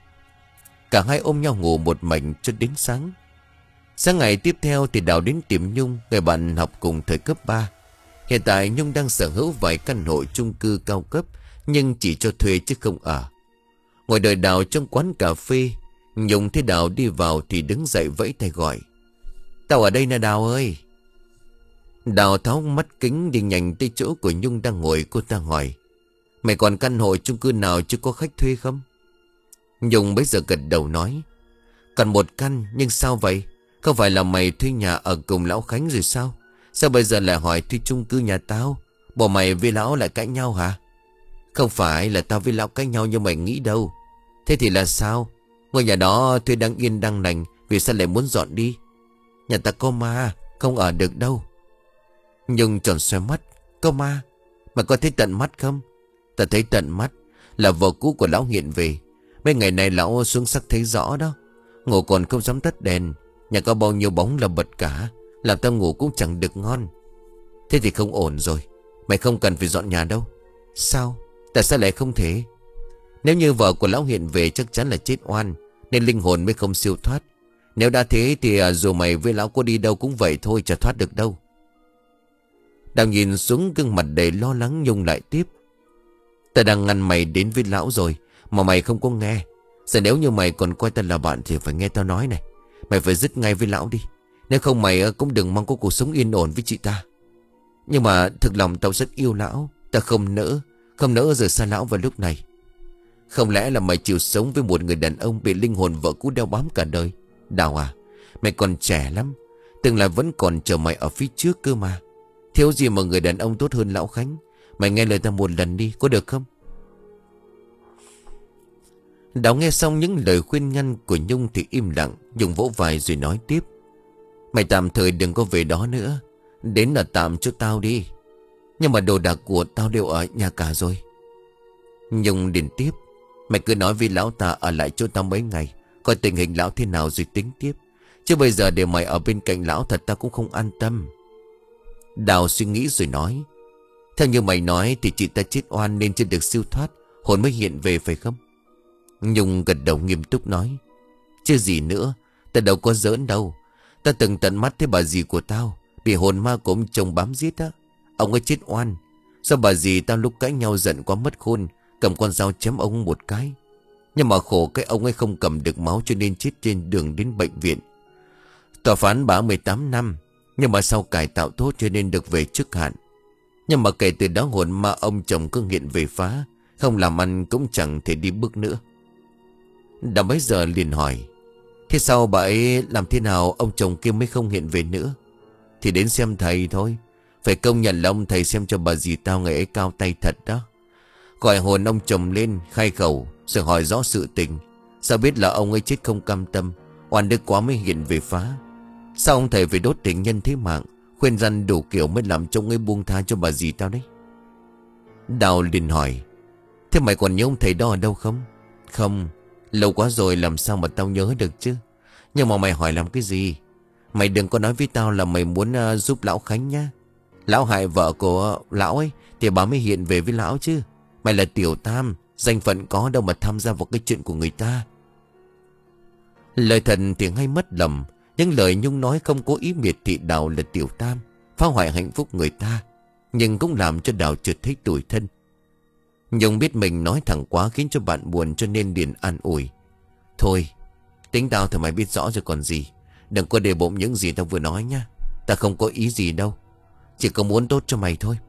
Cả hai ôm nhau ngủ một mảnh cho đến sáng. Sáng ngày tiếp theo thì Đào đến tìm Nhung, người bạn học cùng thời cấp ba. Hiện tại Nhung đang sở hữu vài căn hộ chung cư cao cấp, nhưng chỉ cho thuê chứ không ở. Ngồi đợi Đào trong quán cà phê, Nhung thấy Đào đi vào thì đứng dậy vẫy tay gọi: Tao ở đây nè Đào ơi. Đào tháo mắt kính đi nhanh tới chỗ của Nhung đang ngồi. Cô ta hỏi: Mày còn căn hộ chung cư nào chưa có khách thuê không? Nhung bấy giờ gật đầu nói: Còn một căn, nhưng sao vậy? Không phải là mày thuê nhà ở cùng lão Khánh rồi sao? Sao bây giờ lại hỏi thuê chung cư nhà tao? Bộ mày với lão lại cãi nhau hả? Không phải là tao với lão cãi nhau như mày nghĩ đâu. Thế thì là sao? Ngôi nhà đó thuê đang yên đang lành, vì sao lại muốn dọn đi? Nhà ta có ma, không ở được đâu. Nhung tròn xoay mắt: Có ma? Mày có thấy tận mắt không? Ta thấy tận mắt, là vợ cũ của lão hiện về. Mấy ngày này lão xuống sắc thấy rõ đó. Ngủ còn không dám tắt đèn. Nhà có bao nhiêu bóng là bật cả, làm tao ngủ cũng chẳng được ngon. Thế thì không ổn rồi. Mày không cần phải dọn nhà đâu. Sao? Tại sao lại không thể? Nếu như vợ của lão hiện về chắc chắn là chết oan, nên linh hồn mới không siêu thoát. Nếu đã thế thì à, dù mày với lão có đi đâu cũng vậy thôi, chả thoát được đâu. Đào nhìn xuống gương mặt đầy lo lắng, Nhung lại tiếp. Ta đang ngăn mày đến với lão rồi mà mày không có nghe. Giờ nếu như mày còn coi ta là bạn thì phải nghe tao nói này. Mày phải dứt ngay với lão đi. Nếu không mày cũng đừng mong có cuộc sống yên ổn với chị ta. Nhưng mà thực lòng tao rất yêu lão. Ta không nỡ Không nỡ rời xa lão vào lúc này. Không lẽ là mày chịu sống với một người đàn ông bị linh hồn vợ cũ đeo bám cả đời? Đào à, mày còn trẻ lắm, tương lai vẫn còn chờ mày ở phía trước cơ mà. Thiếu gì mà người đàn ông tốt hơn lão Khánh. Mày nghe lời ta một lần đi, có được không? Đào nghe xong những lời khuyên ngăn của Nhung thì im lặng. Nhung vỗ vai rồi nói tiếp. Mày tạm thời đừng có về đó nữa. Đến là tạm cho tao đi. Nhưng mà đồ đạc của tao đều ở nhà cả rồi. Nhung liền tiếp. Mày cứ nói với lão ta ở lại chỗ tao mấy ngày, coi tình hình lão thế nào rồi tính tiếp. Chứ bây giờ để mày ở bên cạnh lão thật ta cũng không an tâm. Đào suy nghĩ rồi nói. Theo như mày nói thì chị ta chết oan nên chưa được siêu thoát, hồn mới hiện về phải không? Nhung gật đầu nghiêm túc nói. Chứ gì nữa, ta đâu có giỡn đâu. Ta từng tận mắt thấy bà dì của tao bị hồn ma của ông chồng bám giết á. Ông ấy chết oan. Sao bà dì tao lúc cãi nhau giận quá mất khôn, cầm con dao chém ông một cái. Nhưng mà khổ cái ông ấy không cầm được máu cho nên chết trên đường đến bệnh viện. Tòa phán bà mười tám năm, nhưng mà sau cải tạo tốt cho nên được về trước hạn. Nhưng mà kể từ đó hồn ma ông chồng cứ nghiện về phá, không làm ăn cũng chẳng thể đi bước nữa. Đã mấy giờ liền hỏi. Thế sau bà ấy làm thế nào ông chồng kia mới không hiện về nữa? Thì đến xem thầy thôi. Phải công nhận là ông thầy xem cho bà dì tao ngày ấy cao tay thật đó. Gọi hồn ông chồng lên khai khẩu rồi hỏi rõ sự tình. Sao biết là ông ấy chết không cam tâm, oan đức quá mới hiện về phá. Sao ông thầy phải đốt tình nhân thế mạng, khuyên răn đủ kiểu mới làm cho ông ấy buông tha cho bà dì tao đấy? Đào liền hỏi. Thế mày còn nhớ ông thầy đó ở đâu không? Không, lâu quá rồi làm sao mà tao nhớ được chứ. Nhưng mà mày hỏi làm cái gì? Mày đừng có nói với tao là mày muốn uh, giúp lão Khánh nhá. Lão hại vợ của lão ấy thì bà mới hiện về với lão chứ. Mày là tiểu tam, danh phận có đâu mà tham gia vào cái chuyện của người ta. Lời thần thì hay mất lầm. Những lời Nhung nói không có ý miệt thị Đào là tiểu tam, phá hoại hạnh phúc người ta, nhưng cũng làm cho Đào chợt thấy tủi thân. Nhung biết mình nói thẳng quá khiến cho bạn buồn cho nên liền an ủi. Thôi, tính tao thì mày biết rõ rồi còn gì. Đừng có để bụng những gì tao vừa nói nhá. Ta không có ý gì đâu, chỉ có muốn tốt cho mày thôi.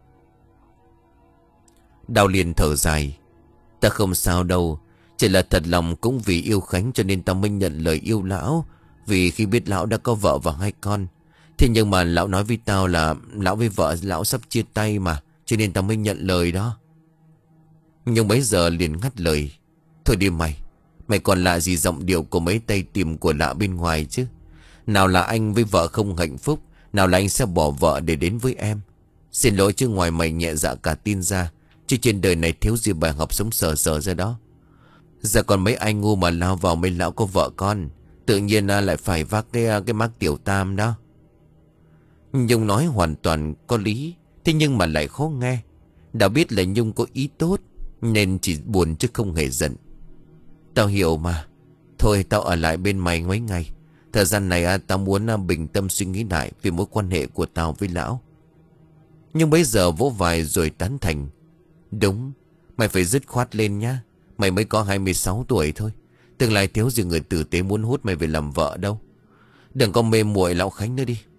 Đào liền thở dài. Ta không sao đâu, chỉ là thật lòng cũng vì yêu Khánh cho nên tao mới nhận lời yêu lão. Vì khi biết lão đã có vợ và hai con. Thế nhưng mà lão nói với tao là lão với vợ lão sắp chia tay mà, cho nên tao mới nhận lời đó. Nhưng bấy giờ liền ngắt lời. Thôi đi mày, mày còn lạ gì giọng điệu của mấy tay tìm của lạ bên ngoài chứ. Nào là anh với vợ không hạnh phúc, nào là anh sẽ bỏ vợ để đến với em. Xin lỗi chứ ngoài mày nhẹ dạ cả tin ra, chứ trên đời này thiếu gì bài học sống sờ sờ ra đó. Giờ còn mấy anh ngu mà lao vào mấy lão có vợ con, tự nhiên lại phải vác cái, cái mác tiểu tam đó. Nhung nói hoàn toàn có lý, thế nhưng mà lại khó nghe. Đã biết là Nhung có ý tốt nên chỉ buồn chứ không hề giận. Tao hiểu mà. Thôi tao ở lại bên mày mấy ngày. Thời gian này tao muốn bình tâm suy nghĩ lại về mối quan hệ của tao với lão. Nhưng bây giờ vỗ vai rồi tán thành. Đúng, mày phải dứt khoát lên nhá. Mày mới có hai mươi sáu tuổi thôi, tương lai thiếu gì người tử tế muốn hút mày về làm vợ đâu. Đừng có mê muội lão Khánh nữa đi.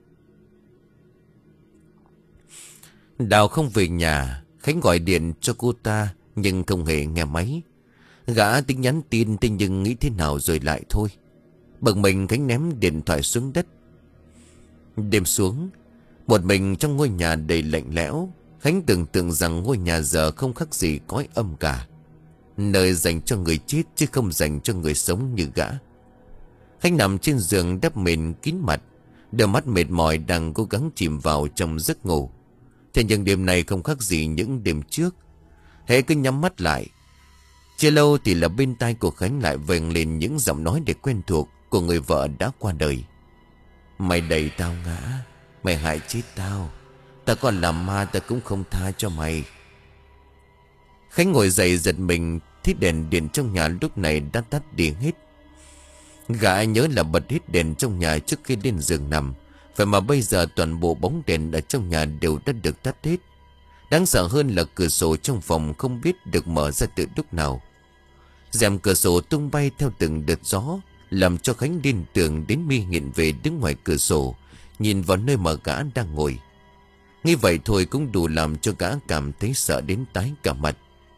Đào không về nhà. Khánh gọi điện cho cô ta nhưng không hề nghe máy. Gã tính nhắn tin thế nhưng nghĩ thế nào rồi lại thôi. Bực mình Khánh ném điện thoại xuống đất. Đêm xuống, một mình trong ngôi nhà đầy lạnh lẽo. Khánh tưởng tượng rằng ngôi nhà giờ không khác gì cõi âm cả, nơi dành cho người chết chứ không dành cho người sống như gã. Khánh nằm trên giường đắp mền kín mặt, đôi mắt mệt mỏi đang cố gắng chìm vào trong giấc ngủ. Thế nhưng đêm này không khác gì những đêm trước. Hễ cứ nhắm mắt lại, chưa lâu thì là bên tai của Khánh lại vang lên những giọng nói để quen thuộc của người vợ đã qua đời. Mày đẩy tao ngã, mày hại chết tao, ta còn làm ma ta cũng không tha cho mày. Khánh ngồi dậy giật mình thì đèn điện trong nhà lúc này đã tắt đi hết. Gã nhớ là bật hết đèn trong nhà trước khi lên giường nằm. Vậy mà bây giờ toàn bộ bóng đèn ở trong nhà đều đã được tắt hết. Đáng sợ hơn là cửa sổ trong phòng không biết được mở ra từ lúc nào. Rèm cửa sổ tung bay theo từng đợt gió, làm cho Khánh điên tưởng đến mi nghiện về đứng ngoài cửa sổ, nhìn vào nơi mà gã đang ngồi. Nghĩ vậy thôi cũng đủ làm cho gã cảm thấy sợ đến tái cả mặt.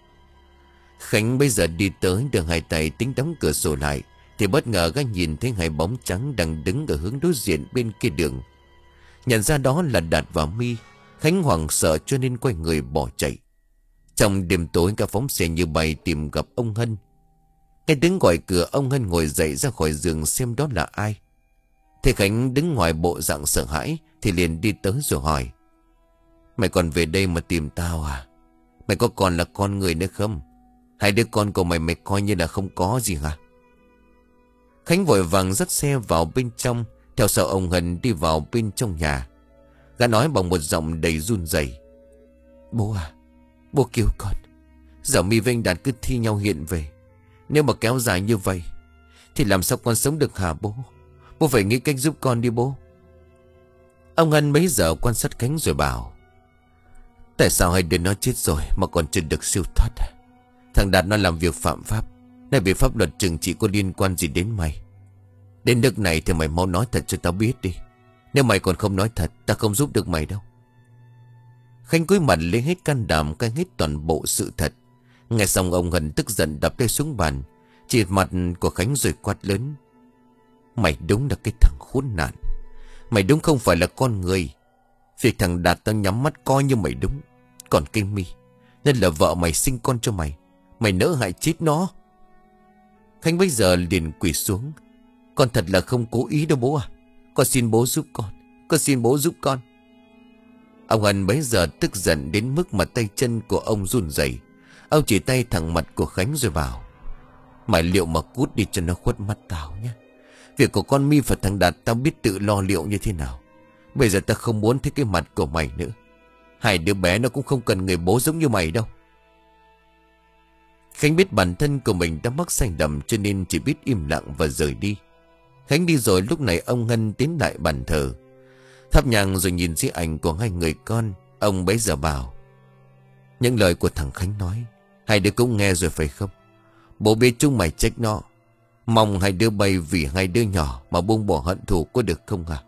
Khánh bây giờ đi tới đưa hai tay tính đóng cửa sổ lại, thì bất ngờ gã nhìn thấy hai bóng trắng đang đứng ở hướng đối diện bên kia đường. Nhận ra đó là Đạt và My, Khánh hoảng sợ cho nên quay người bỏ chạy. Trong đêm tối cả phóng xe như bay tìm gặp ông Hân. Nghe tiếng gọi cửa, ông Hân ngồi dậy ra khỏi giường xem đó là ai. Thế Khánh đứng ngoài bộ dạng sợ hãi thì liền đi tới rồi hỏi: Mày còn về đây mà tìm tao à? Mày có còn là con người nữa không? Hai đứa con của mày mày coi như là không có gì hả? Khánh vội vàng dắt xe vào bên trong, theo sau ông Hân đi vào bên trong nhà. Gã nói bằng một giọng đầy run rẩy: Bố à, bố cứu con. Giờ My với anh Đạt cứ thi nhau hiện về. Nếu mà kéo dài như vậy thì làm sao con sống được hả bố? Bố phải nghĩ cách giúp con đi bố. Ông Hân mấy giờ quan sát Khánh rồi bảo: Tại sao hai đứa nó chết rồi mà còn chưa được siêu thoát? Thằng Đạt nó làm việc phạm pháp, nay bị pháp luật trừng trị, có liên quan gì đến mày? Đến nước này thì mày mau nói thật cho tao biết đi. Nếu mày còn không nói thật, tao không giúp được mày đâu. Khánh cúi mặt lấy hết can đảm khai hết toàn bộ sự thật. Nghe xong ông Hân tức giận đập tay xuống bàn, chỉ mặt của Khánh rồi quát lớn: Mày đúng là cái thằng khốn nạn. Mày đúng không phải là con người. Việc thằng Đạt tao nhắm mắt coi như mày đúng. Còn cái My, nên là vợ mày sinh con cho mày, mày nỡ hại chết nó. Khánh bây giờ liền quỳ xuống: Con thật là không cố ý đâu bố à. Con xin bố giúp con. Con xin bố giúp con. Ông Hân bấy giờ tức giận đến mức mà tay chân của ông run rẩy. Ông chỉ tay thẳng mặt của Khánh rồi bảo: Mày liệu mà cút đi cho nó khuất mắt tao nhé. Việc của con My và thằng Đạt tao biết tự lo liệu như thế nào. Bây giờ tao không muốn thấy cái mặt của mày nữa. Hai đứa bé nó cũng không cần người bố giống như mày đâu. Khánh biết bản thân của mình đã mắc sai lầm, cho nên chỉ biết im lặng và rời đi. Khánh đi rồi, lúc này ông Hân tiến lại bàn thờ, thắp nhang rồi nhìn di ảnh của hai người con. Ông bấy giờ bảo: Những lời của thằng Khánh nói hai đứa cũng nghe rồi phải không? Bố biết chúng mày trách nó. Mong hai đứa bay vì hai đứa nhỏ mà buông bỏ hận thù, có được không à?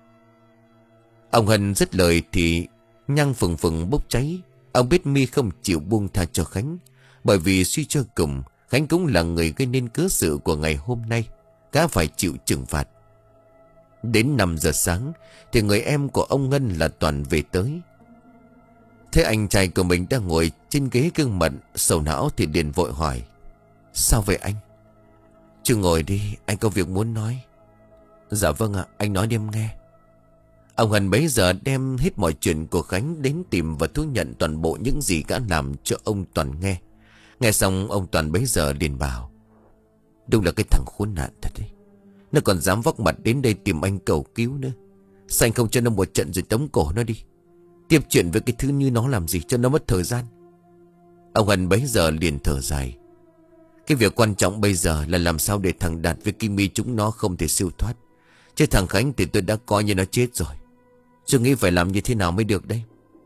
Ông Hân dứt lời thì nhang phừng phừng bốc cháy. Ông biết My không chịu buông tha cho Khánh, bởi vì suy cho cùng Khánh cũng là người gây nên cớ sự của ngày hôm nay. Gã phải chịu trừng phạt. Đến năm giờ sáng thì người em của ông Ngân là Toàn về tới. Thế anh trai của mình đang ngồi trên ghế gương mặt sầu não thì liền vội hỏi: Sao vậy anh? Chứ ngồi đi, anh có việc muốn nói. Dạ vâng ạ, anh nói đi em nghe. Ông Hân bấy giờ đem hết mọi chuyện của Khánh đến tìm và thú nhận toàn bộ những gì gã làm cho ông Toàn nghe. Nghe xong ông Toàn bấy giờ liền bảo: Đúng là cái thằng khốn nạn thật đấy. Nó còn dám vóc mặt đến đây tìm anh cầu cứu nữa. Sao anh không cho nó một trận rồi tống cổ nó đi? Tiếp chuyện với cái thứ như nó làm gì cho nó mất thời gian? Ông Hân bấy giờ liền thở dài: Cái việc quan trọng bây giờ là làm sao để thằng Đạt với Kim My chúng nó không thể siêu thoát. Chứ thằng Khánh thì tôi đã coi như nó chết rồi. Tôi nghĩ phải làm như thế nào mới được đây?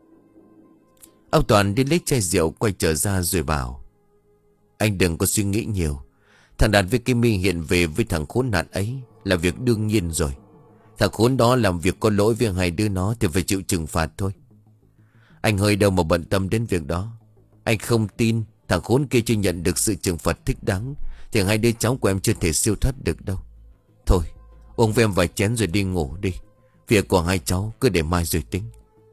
Ông Toàn đi lấy chai rượu quay trở ra rồi bảo: Anh đừng có suy nghĩ nhiều. Thằng Đạt với Kim My hiện về với thằng khốn nạn ấy là việc đương nhiên rồi. Thằng khốn đó làm việc có lỗi với hai đứa nó thì phải chịu trừng phạt thôi. Anh hơi đâu mà bận tâm đến việc đó. Anh không tin thằng khốn kia chưa nhận được sự trừng phạt thích đáng thì hai đứa cháu của em chưa thể siêu thoát được đâu. Thôi uống với em vài chén rồi đi ngủ đi. Việc của hai cháu cứ để mai rồi tính.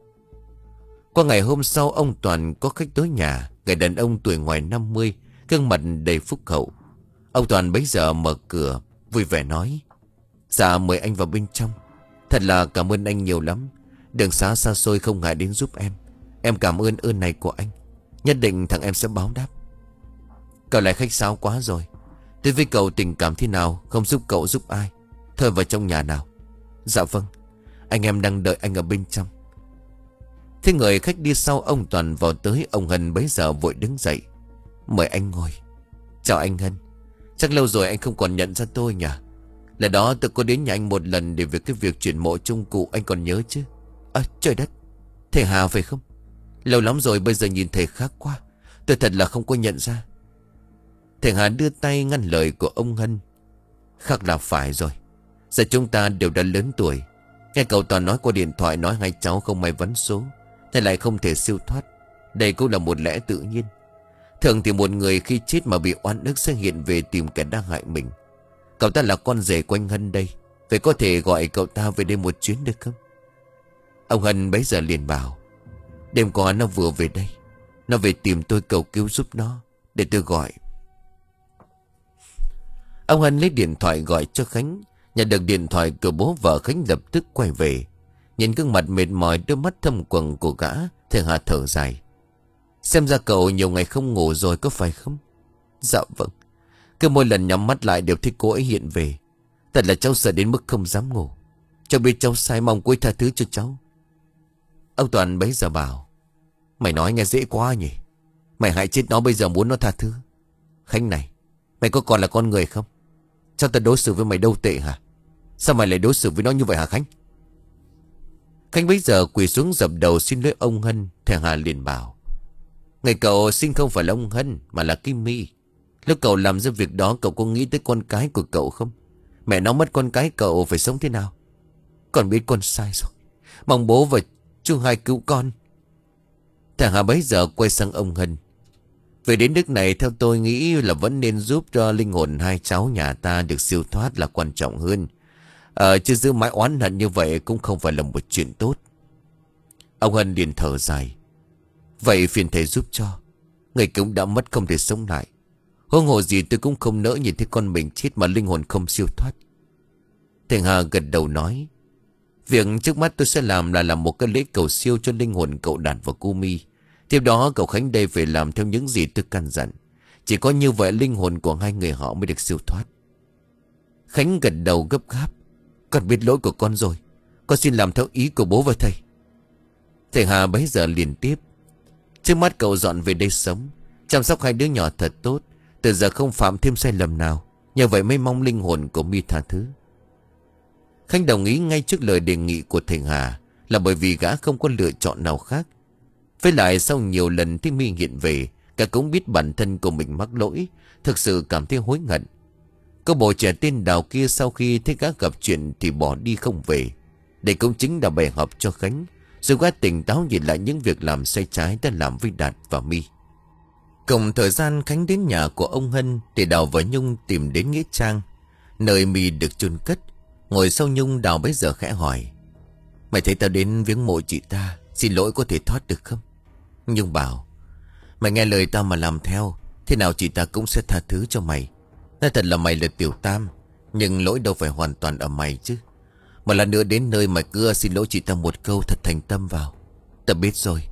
Qua ngày hôm sau, ông Toàn có khách tới nhà. Người đàn ông tuổi ngoài năm mươi, gương mặt đầy phúc hậu. Ông Toàn bấy giờ mở cửa vui vẻ nói: Dạ mời anh vào bên trong. Thật là cảm ơn anh nhiều lắm. Đường xá xa xôi không ngại đến giúp em. Em cảm ơn ơn này của anh. Nhất định thằng em sẽ báo đáp. Cậu lại khách sáo quá rồi. Tôi với cậu tình cảm thế nào, không giúp cậu giúp ai. Thôi vào trong nhà nào. Dạ vâng, anh em đang đợi anh ở bên trong. Thế người khách đi sau ông Toàn vào tới. Ông Hân bấy giờ vội đứng dậy: Mời anh ngồi. Chào anh Hân. Chắc lâu rồi anh không còn nhận ra tôi nhỉ? Lần đó tôi có đến nhà anh một lần để việc cái việc chuyển mộ chung cụ, anh còn nhớ chứ? À trời đất, thầy Hà phải không? Lâu lắm rồi, bây giờ nhìn thầy khác quá. Tôi thật là không có nhận ra. Thầy Hà đưa tay ngăn lời của ông Hân. Khác là phải rồi. Giờ chúng ta đều đã lớn tuổi. Nghe cậu Toàn nói qua điện thoại nói hai cháu không may vấn số, thầy lại không thể siêu thoát. Đây cũng là một lẽ tự nhiên. Thường thì một người khi chết mà bị oan ức sẽ hiện về tìm kẻ đang hại mình. Cậu ta là con rể của anh Hân đây, vậy có thể gọi cậu ta về đây một chuyến được không? Ông Hân bấy giờ liền bảo, đêm qua nó vừa về đây. Nó về tìm tôi cầu cứu giúp nó. Để tôi gọi. Ông Hân lấy điện thoại gọi cho Khánh. Nhận được điện thoại của bố vợ Khánh lập tức quay về. Nhìn gương mặt mệt mỏi, đôi mắt thâm quầng của gã, thầy Hà thở dài. Xem ra cậu nhiều ngày không ngủ rồi có phải không? Dạ vâng. Cứ mỗi lần nhắm mắt lại đều thấy cô ấy hiện về. Thật là cháu sợ đến mức không dám ngủ. Cháu biết cháu sai, mong cô ấy tha thứ cho cháu. Ông Toàn bấy giờ bảo, mày nói nghe dễ quá nhỉ. Mày hại chết nó bây giờ muốn nó tha thứ. Khánh này, mày có còn là con người không? Sao tao đối xử với mày đâu tệ hả? Sao mày lại đối xử với nó như vậy hả Khánh? Khánh bấy giờ quỳ xuống dập đầu xin lỗi ông Hân. Thầy Hà liền bảo, người cậu xin không phải là ông Hân mà là Kim My. Lúc cậu làm ra việc đó, cậu có nghĩ tới con cái của cậu không? Mẹ nó mất con cái, cậu phải sống thế nào? Con biết con sai rồi, mong bố và chú Hai cứu con. Thầy Hà bấy giờ quay sang ông Hân. Về đến nước này, theo tôi nghĩ là vẫn nên giúp cho linh hồn hai cháu nhà ta được siêu thoát là quan trọng hơn. Ờ, chứ giữ mãi oán hận như vậy cũng không phải là một chuyện tốt. Ông Hân liền thở dài. Vậy phiền thầy giúp cho. Người cũng đã mất không thể sống lại. Huống hồ gì tôi cũng không nỡ nhìn thấy con mình chết mà linh hồn không siêu thoát. Thầy Hà gật đầu nói, việc trước mắt tôi sẽ làm là làm một cái lễ cầu siêu cho linh hồn cậu Đạt và cô My. Tiếp đó cậu Khánh đây phải làm theo những gì tôi căn dặn. Chỉ có như vậy linh hồn của hai người họ mới được siêu thoát. Khánh gật đầu gấp gáp. Con biết lỗi của con rồi. Con xin làm theo ý của bố và thầy. Thầy Hà bấy giờ liền tiếp. Trước mắt cậu dọn về đây sống, chăm sóc hai đứa nhỏ thật tốt, từ giờ không phạm thêm sai lầm nào. Nhờ vậy mới mong linh hồn của My tha thứ. Khánh đồng ý ngay trước lời đề nghị của thầy Hà, là bởi vì gã không có lựa chọn nào khác. Với lại sau nhiều lần thấy My hiện về, cả cũng biết bản thân của mình mắc lỗi, thực sự cảm thấy hối hận. Cô bộ trẻ tên Đào kia sau khi thấy gã gặp chuyện thì bỏ đi không về. Đây cũng chính là bài học cho Khánh, rồi gã tỉnh táo nhìn lại những việc làm sai trái đã làm với Đạt và My. Cùng thời gian Khánh đến nhà của ông Hân để Đào và Nhung tìm đến nghĩa trang, nơi My được chôn cất. Ngồi sau Nhung, Đào bấy giờ khẽ hỏi, mày thấy tao đến viếng mộ chị ta, xin lỗi có thể thoát được không? Nhung bảo, mày nghe lời tao mà làm theo, thế nào chị ta cũng sẽ tha thứ cho mày. Nói thật là mày là tiểu tam, nhưng lỗi đâu phải hoàn toàn ở mày chứ. Một lần nữa đến nơi mày cứ xin lỗi chị ta một câu thật thành tâm vào. Tao biết rồi.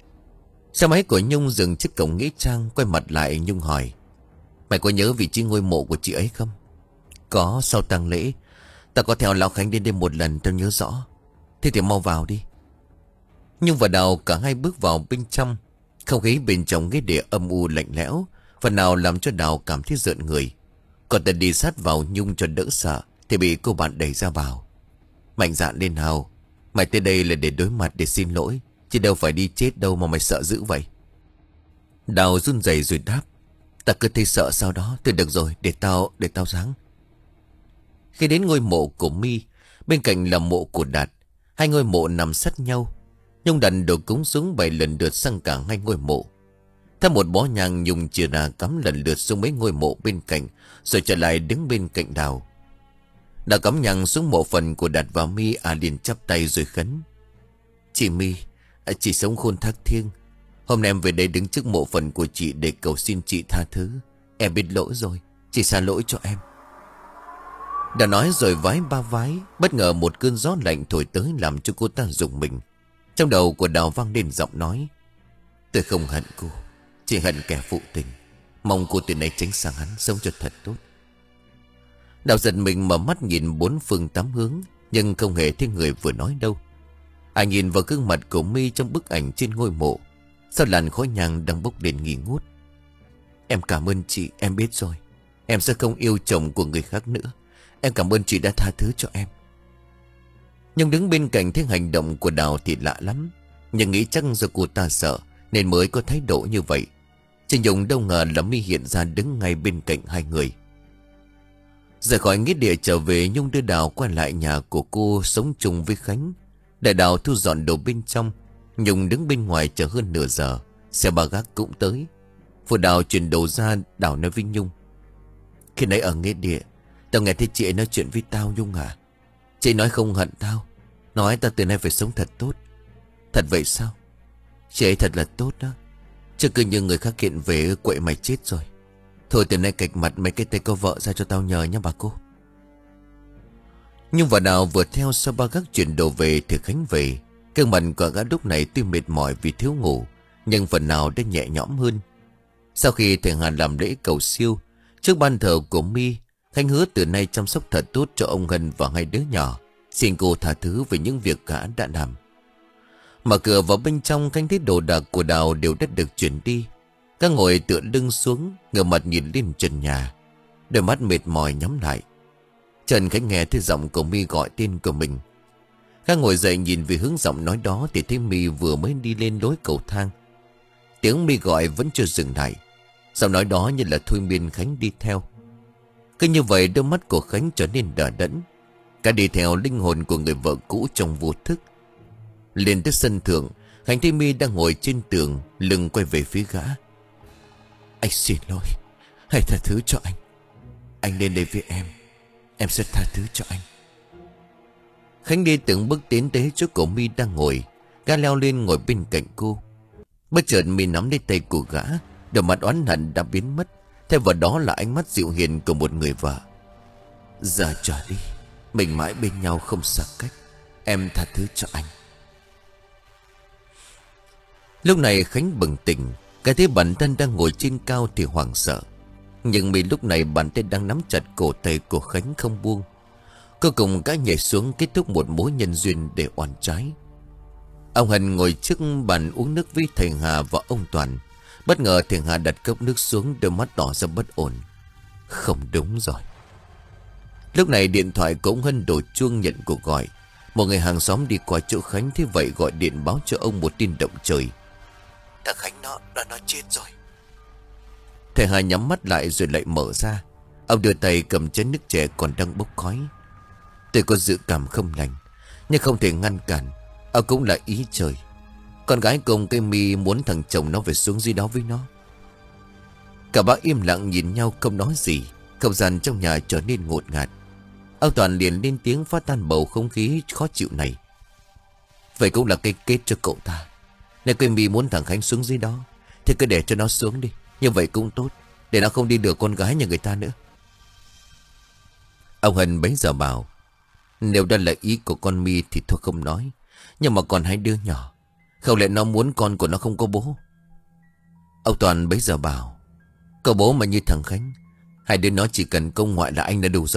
Xe máy của Nhung dừng trước cổng nghĩa trang. Quay mặt lại Nhung hỏi, mày có nhớ vị trí ngôi mộ của chị ấy không? Có, sau tang lễ tao có theo Lão Khánh đến đây một lần, tao nhớ rõ. Thế thì mau vào đi. Nhung và Đào cả hai bước vào bên trong. Không khí bên trong ghế địa âm u lạnh lẽo, phần nào làm cho Đào cảm thấy rợn người. Còn tao đi sát vào Nhung cho đỡ sợ thì bị cô bạn đẩy ra vào. Mạnh dạn lên nào, mày tới đây là để đối mặt, để xin lỗi, chứ đâu phải đi chết đâu mà mày sợ dữ vậy. Đào run rẩy rồi đáp, ta cứ thấy sợ sau đó. Thôi được rồi, để tao để tao ráng. Khi đến ngôi mộ của My, bên cạnh là mộ của Đạt. Hai ngôi mộ nằm sát nhau. Nhung đặt đồ cúng xuống bảy lần lượt sang cả hai ngôi mộ. Theo một bó nhang, Nhung chia ra cắm lần lượt xuống mấy ngôi mộ bên cạnh, rồi trở lại đứng bên cạnh Đào. Đào cắm nhang xuống mộ phần của Đạt và My, à liền chắp tay rồi khấn. Chị My, chị sống khôn thác thiêng. Hôm nay em về đây đứng trước mộ phần của chị để cầu xin chị tha thứ. Em biết lỗi rồi, chị tha lỗi cho em. Đã nói rồi vái ba vái. Bất ngờ một cơn gió lạnh thổi tới làm cho cô ta rùng mình. Trong đầu của Đào vang lên giọng nói, tôi không hận cô, chỉ hận kẻ phụ tình. Mong cô từ nay tránh sang hắn, sống cho thật tốt. Đào giật mình mở mắt nhìn bốn phương tám hướng, nhưng không hề thấy người vừa nói đâu. Anh nhìn vào gương mặt của My trong bức ảnh trên ngôi mộ, sau làn khói nhang đang bốc lên nghi ngút. Em cảm ơn chị, em biết rồi. Em sẽ không yêu chồng của người khác nữa. Em cảm ơn chị đã tha thứ cho em. Nhung đứng bên cạnh thấy hành động của Đào thì lạ lắm. Nhưng nghĩ chắc do cô ta sợ nên mới có thái độ như vậy. Chị Nhung đâu ngờ là My hiện ra đứng ngay bên cạnh hai người. Rời khỏi nghĩa địa trở về, Nhung đưa Đào quay lại nhà của cô sống chung với Khánh. Để Đào thu dọn đồ bên trong, Nhung đứng bên ngoài chờ hơn nửa giờ. Xe ba gác cũng tới. Vừa Đào chuyển đồ ra, Đào nói với Nhung: Khi nãy ở nghĩa địa, tao nghe thấy chị ấy nói chuyện với tao Nhung à. Chị nói không hận tao, nói tao từ nay phải sống thật tốt. Thật vậy sao? Chị ấy thật là tốt đó. Chứ cứ như người khác kiện về quậy mày chết rồi. Thôi từ nay cạch mặt mấy cái tay có vợ ra cho tao nhờ nhá bà cô. Nhung và Đào vừa theo sau ba gác chuyển đồ về thì Khánh về. Cơn mặt của gã lúc này tuy mệt mỏi vì thiếu ngủ, nhưng phần nào đã nhẹ nhõm hơn. Sau khi thầy Hà làm lễ cầu siêu trước ban thờ của My, Khánh hứa từ nay chăm sóc thật tốt cho ông Hân và hai đứa nhỏ, xin cô tha thứ về những việc gã đã làm. Mở cửa vào bên trong, Khánh thấy đồ đạc của Đào đều đã được chuyển đi. Các ngồi tựa lưng xuống, ngửa mặt nhìn lên trần nhà, đôi mắt mệt mỏi nhắm lại. Trần Khánh nghe thấy giọng của My gọi tên của mình. Các ngồi dậy nhìn về hướng giọng nói đó thì thấy My vừa mới đi lên lối cầu thang. Tiếng My gọi vẫn chưa dừng lại. Giọng nói đó như là thôi miên Khánh đi theo. Cứ như vậy đôi mắt của Khánh trở nên đờ đẫn. Cả đi theo linh hồn của người vợ cũ trong vô thức. Lên tới sân thượng, Khánh thấy My đang ngồi trên tường, lưng quay về phía gã. Anh xin lỗi, hãy tha thứ cho anh. Anh lên đây với em, em sẽ tha thứ cho anh. Khánh đi từng bước tiến tới chỗ của My đang ngồi. Gã leo lên ngồi bên cạnh cô. Bất chợt My nắm lấy tay của gã, đôi mặt oán hận đã biến mất, thay vào đó là ánh mắt dịu hiền của một người vợ. Giờ trở đi, mình mãi bên nhau không xa cách. Em tha thứ cho anh. Lúc này Khánh bừng tỉnh. Cái thấy bản thân đang ngồi trên cao thì hoảng sợ. Nhưng vì lúc này bàn tay đang nắm chặt cổ tay của Khánh không buông. Cuối cùng cả nhảy xuống kết thúc một mối nhân duyên để oan trái. Ông Hân ngồi trước bàn uống nước với thầy Hà và ông Toàn. Bất ngờ thầy Hà đặt cốc nước xuống, đôi mắt tỏ ra bất ổn. Không đúng rồi. Lúc này điện thoại của ông Hân đổ chuông nhận cuộc gọi. Một người hàng xóm đi qua chỗ Khánh thế vậy gọi điện báo cho ông một tin động trời. Thằng Khánh nó, nó, nó chết rồi. Thầy Hà nhắm mắt lại rồi lại mở ra. Ông đưa tay cầm chén nước chè còn đang bốc khói. Tôi có dự cảm không lành, nhưng không thể ngăn cản. Ông cũng là ý trời. Con gái cùng cây My muốn thằng chồng nó phải xuống dưới đó với nó. Cả bác im lặng nhìn nhau không nói gì. Không gian trong nhà trở nên ngột ngạt. Ông Toàn liền lên tiếng phá tan bầu không khí khó chịu này. Vậy cũng là cái kết cho cậu ta. Nếu cây My muốn thằng Khánh xuống dưới đó thì cứ để cho nó xuống đi. Như vậy cũng tốt, để nó không đi được con gái nhà người ta nữa. Ông Hân bấy giờ bảo, nếu đó là ý của con My thì thôi không nói. Nhưng mà còn hai đứa nhỏ, không lẽ nó muốn con của nó không có bố? Ông Toàn bấy giờ bảo, có bố mà như thằng Khánh, hai đứa nó chỉ cần công ngoại là anh đã đủ rồi.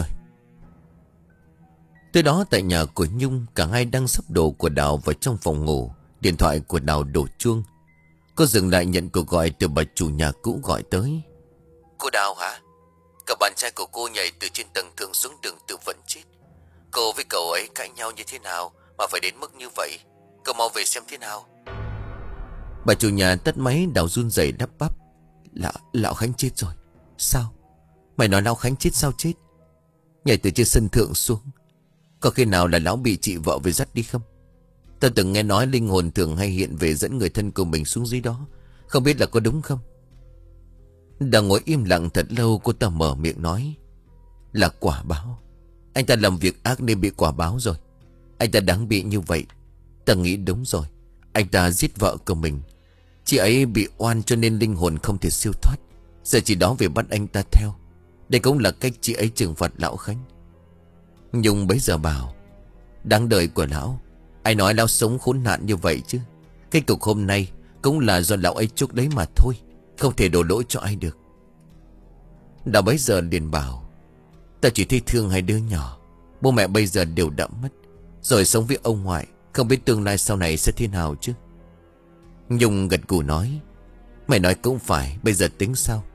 Tới đó tại nhà của Nhung, cả hai đang sắp đồ của Đào vào trong phòng ngủ. Điện thoại của Đào đổ chuông. Cô dừng lại nhận cuộc gọi từ bà chủ nhà cũ gọi tới. Cô Đào hả? Cậu bạn trai của cô nhảy từ trên tầng thượng xuống đường tự vẫn chết. Cô với cậu ấy cãi nhau như thế nào mà phải đến mức như vậy? Cậu mau về xem thế nào. Bà chủ nhà tắt máy. Đào run rẩy đắp bắp. Lão, lão Khánh chết rồi. Sao? Mày nói lão Khánh chết sao chết? Nhảy từ trên sân thượng xuống. Có khi nào là lão bị chị vợ về dắt đi không? Ta từng nghe nói linh hồn thường hay hiện về dẫn người thân của mình xuống dưới đó. Không biết là có đúng không? Đang ngồi im lặng thật lâu, cô ta mở miệng nói. Là quả báo. Anh ta làm việc ác nên bị quả báo rồi. Anh ta đáng bị như vậy. Ta nghĩ đúng rồi. Anh ta giết vợ của mình. Chị ấy bị oan cho nên linh hồn không thể siêu thoát. Giờ chỉ đó về bắt anh ta theo. Đây cũng là cách chị ấy trừng phạt lão Khánh. Nhung bấy giờ bảo, đáng đời của lão. Ai nói lão sống khốn nạn như vậy chứ? Cái cục hôm nay cũng là do lão ấy chuốc đấy mà thôi. Không thể đổ lỗi cho ai được. Đào bấy giờ liền bảo, ta chỉ thấy thương hai đứa nhỏ. Bố mẹ bây giờ đều đã mất, rồi sống với ông ngoại. Không biết tương lai sau này sẽ thế nào chứ. Nhung gật gù nói, mày nói cũng phải. Bây giờ tính sao?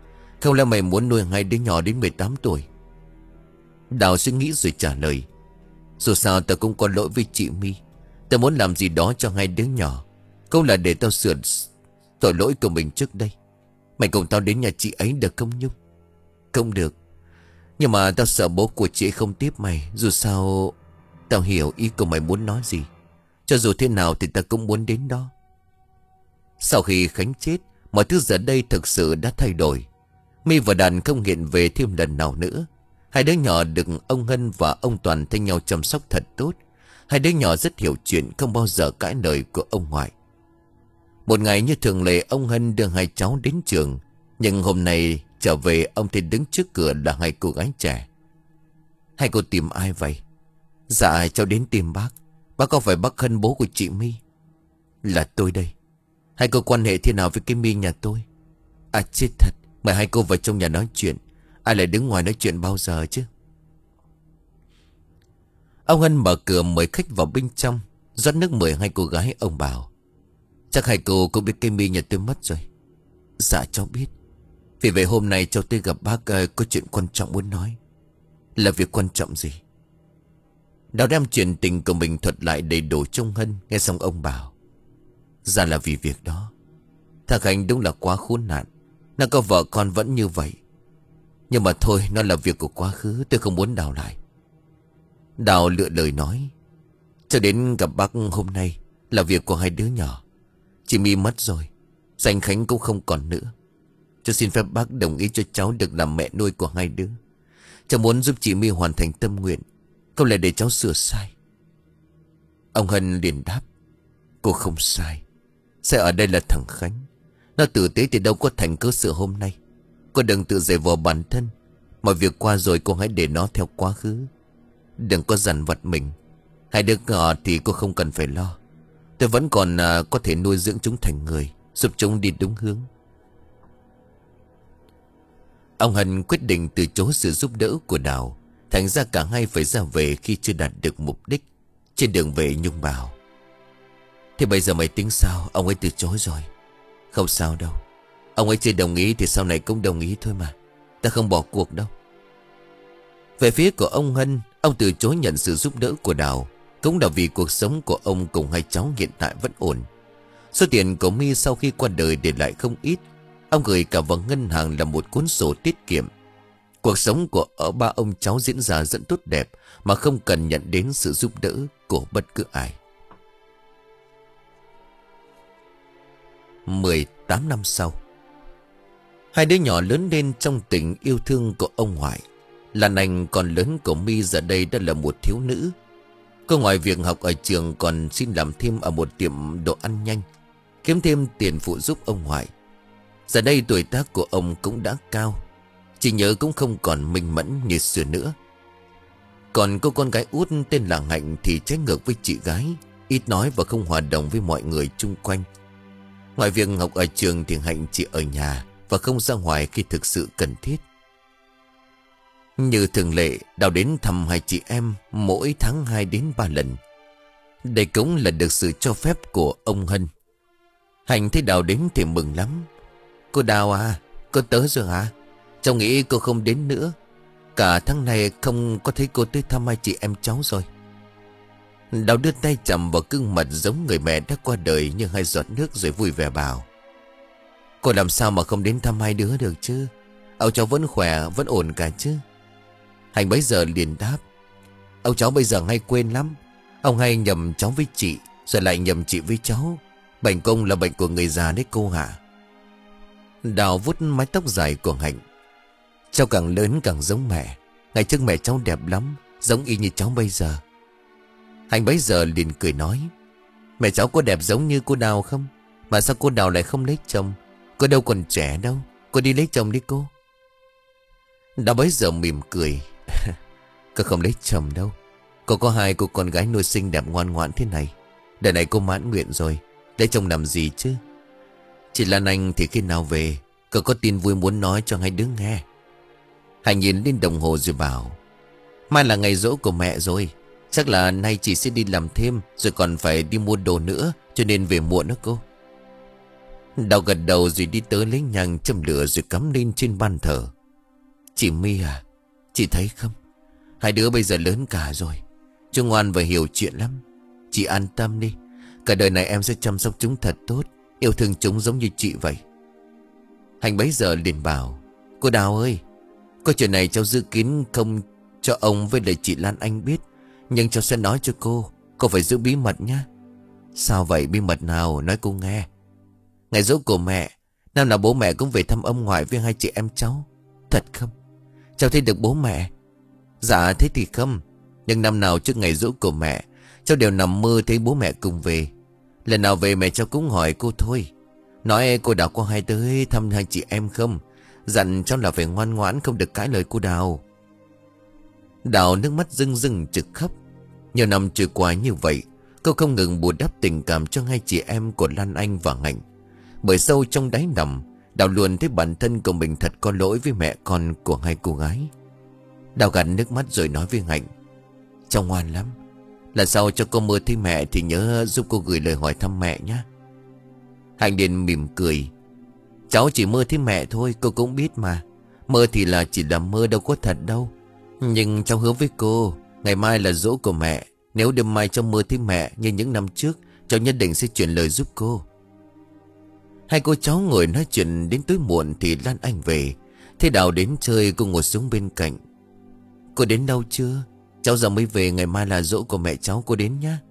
Không lẽ mày muốn nuôi hai đứa nhỏ đến mười tám tuổi? Đào suy nghĩ rồi trả lời. Dù sao tao cũng có lỗi với chị My. Tao muốn làm gì đó cho hai đứa nhỏ. Không là để tao sửa tội lỗi của mình trước đây. Mày cùng tao đến nhà chị ấy được không Nhung? Không được. Nhưng mà tao sợ bố của chị không tiếp mày. Dù sao tao hiểu ý của mày muốn nói gì. Cho dù thế nào thì tao cũng muốn đến đó. Sau khi Khánh chết, mọi thứ giờ đây thực sự đã thay đổi. My và Đàn không hiện về thêm lần nào nữa. Hai đứa nhỏ được ông Hân và ông Toàn thay nhau chăm sóc thật tốt. Hai đứa nhỏ rất hiểu chuyện, không bao giờ cãi lời của ông ngoại. Một ngày như thường lệ, ông Hân đưa hai cháu đến trường. Nhưng hôm nay trở về, ông thấy đứng trước cửa là hai cô gái trẻ. Hai cô tìm ai vậy? Dạ cháu đến tìm bác. Bác có phải bác Hân bố của chị My? Là tôi đây. Hai cô quan hệ thế nào với cái My nhà tôi? À chết thật. Mời hai cô vào trong nhà nói chuyện. Ai lại đứng ngoài nói chuyện bao giờ chứ? Ông Hân mở cửa mời khách vào bên trong, rót nước mời hai cô gái. Ông bảo: Chắc hai cô cũng biết cái My nhà tôi mất rồi. Dạ cháu biết. Vì vậy hôm nay cháu tới gặp bác uh, có chuyện quan trọng muốn nói. Là việc quan trọng gì? Đào đem chuyện tình của mình thuật lại đầy đủ trong Hân. Nghe xong ông bảo: Ra là vì việc đó. Thằng Khánh đúng là quá khốn nạn. Nó có vợ con vẫn như vậy. Nhưng mà thôi, nó là việc của quá khứ, tôi không muốn đào lại. Đào lựa lời nói: Cho đến gặp bác hôm nay là việc của hai đứa nhỏ. Chị My mất rồi, Danh Khánh cũng không còn nữa. Cho xin phép bác đồng ý cho cháu được làm mẹ nuôi của hai đứa. Cháu muốn giúp chị My hoàn thành tâm nguyện, không lẽ để cháu sửa sai. Ông Hân liền đáp: Cô không sai. Sai ở đây là thằng Khánh. Nó tử tế thì đâu có thành cơ sự hôm nay. Cô đừng tự dày vò bản thân. Mọi việc qua rồi cô hãy để nó theo quá khứ. Đừng có dằn vặt mình. Hai đứa nhỏ thì cô không cần phải lo. Tôi vẫn còn à, có thể nuôi dưỡng chúng thành người, giúp chúng đi đúng hướng. Ông Hân quyết định từ chối sự giúp đỡ của Đào. Thành ra cả hai phải ra về khi chưa đạt được mục đích. Trên đường về Nhung bảo: Thế bây giờ mày tính sao? Ông ấy từ chối rồi. Không sao đâu. Ông ấy chưa đồng ý thì sau này cũng đồng ý thôi mà. Ta không bỏ cuộc đâu. Về phía của ông Hân, ông từ chối nhận sự giúp đỡ của Đào. Cũng là vì cuộc sống của ông cùng hai cháu hiện tại vẫn ổn. Số tiền của My sau khi qua đời để lại không ít. Ông gửi cả vào ngân hàng là một cuốn sổ tiết kiệm. Cuộc sống của ở ba ông cháu diễn ra rất tốt đẹp, mà không cần nhận đến sự giúp đỡ của bất cứ ai. mười tám năm sau, hai đứa nhỏ lớn lên trong tình yêu thương của ông ngoại. Lan Anh con lớn của My giờ đây đã là một thiếu nữ. Cô ngoài việc học ở trường còn xin làm thêm ở một tiệm đồ ăn nhanh, kiếm thêm tiền phụ giúp ông ngoại. Giờ đây tuổi tác của ông cũng đã cao, chỉ nhớ cũng không còn minh mẫn như xưa nữa. Còn cô con gái út tên là Hạnh thì trái ngược với chị gái, ít nói và không hòa đồng với mọi người chung quanh. Ngoài việc học ở trường thì Hạnh chỉ ở nhà và không ra ngoài khi thực sự cần thiết. Như thường lệ, Đào đến thăm hai chị em mỗi tháng hai đến ba lần. Đây cũng là được sự cho phép của ông Hân. Hạnh thấy Đào đến thì mừng lắm. Cô Đào à, cô tới rồi hả? Cháu nghĩ cô không đến nữa. Cả tháng này không có thấy cô tới thăm hai chị em cháu rồi. Đào đưa tay chạm vào gương mặt giống người mẹ đã qua đời như hai giọt nước rồi vui vẻ bảo: Cô làm sao mà không đến thăm hai đứa được chứ? Ông cháu vẫn khỏe, vẫn ổn cả chứ? Hành bấy giờ liền đáp: Ông cháu bây giờ hay quên lắm. Ông hay nhầm cháu với chị, rồi lại nhầm chị với cháu. Bệnh công là bệnh của người già đấy cô hả? Đào vuốt mái tóc dài của Hạnh: Cháu càng lớn càng giống mẹ. Ngày trước mẹ cháu đẹp lắm, giống y như cháu bây giờ. Hạnh bấy giờ liền cười nói: Mẹ cháu có đẹp giống như cô Đào không? Mà sao cô Đào lại không lấy chồng? Cô đâu còn trẻ đâu. Cô đi lấy chồng đi cô. Đào bấy giờ mỉm cười: Cô không lấy chồng đâu. Cô có hai cô con gái nuôi xinh đẹp ngoan ngoãn thế này. Đời này cô mãn nguyện rồi, lấy chồng làm gì chứ? Chị Lan Anh thì khi nào về? Cô có tin vui muốn nói cho hai đứa nghe. Hạnh nhìn lên đồng hồ rồi bảo: Mai là ngày giỗ của mẹ rồi. Chắc là nay chị sẽ đi làm thêm, rồi còn phải đi mua đồ nữa, cho nên về muộn đó cô. Đào gật đầu rồi đi tới lấy nhang châm lửa rồi cắm lên trên bàn thờ. Chị My à, chị thấy không, hai đứa bây giờ lớn cả rồi, chúng ngoan và hiểu chuyện lắm. Chị an tâm đi, cả đời này em sẽ chăm sóc chúng thật tốt, yêu thương chúng giống như chị vậy. Hạnh bấy giờ liền bảo: Cô Đào ơi, có chuyện này cháu dự kiến không cho ông với lại chị Lan Anh biết, nhưng cháu sẽ nói cho cô. Cô phải giữ bí mật nhá. Sao vậy, bí mật nào, nói cô nghe. Ngày giỗ của mẹ, năm nào bố mẹ cũng về thăm ông ngoại với hai chị em cháu. Thật không? Cháu thấy được bố mẹ. Dạ thế thì không, nhưng năm nào trước ngày giỗ của mẹ, cháu đều nằm mơ thấy bố mẹ cùng về. Lần nào về mẹ cháu cũng hỏi cô thôi, nói cô Đào có hay tới thăm hai chị em không, dặn cháu là phải ngoan ngoãn, không được cãi lời cô Đào. Đào nước mắt rưng rưng trực khóc. Nhiều năm trôi qua như vậy, cô không ngừng bù đắp tình cảm cho hai chị em của Lan Anh và Hạnh. Bởi sâu trong đáy lòng, Đào luôn thấy bản thân của mình thật có lỗi với mẹ con của hai cô gái. Đào gạt nước mắt rồi nói với Hạnh: Cháu ngoan lắm, lần sau cho cô mơ thấy mẹ thì nhớ giúp cô gửi lời hỏi thăm mẹ nhé. Hạnh liền mỉm cười: Cháu chỉ mơ thấy mẹ thôi, cô cũng biết mà. Mơ thì là chỉ là mơ, đâu có thật đâu. Nhưng cháu hứa với cô, ngày mai là giỗ của mẹ, nếu đêm mai cháu mơ thấy mẹ như những năm trước, cháu nhất định sẽ chuyển lời giúp cô. Hai cô cháu ngồi nói chuyện đến tối muộn thì Lan Anh về. Thế Đào đến chơi, cô ngồi xuống bên cạnh. Cô đến đâu chưa? Cháu giờ mới về, ngày mai là giỗ của mẹ cháu, cô đến nhá.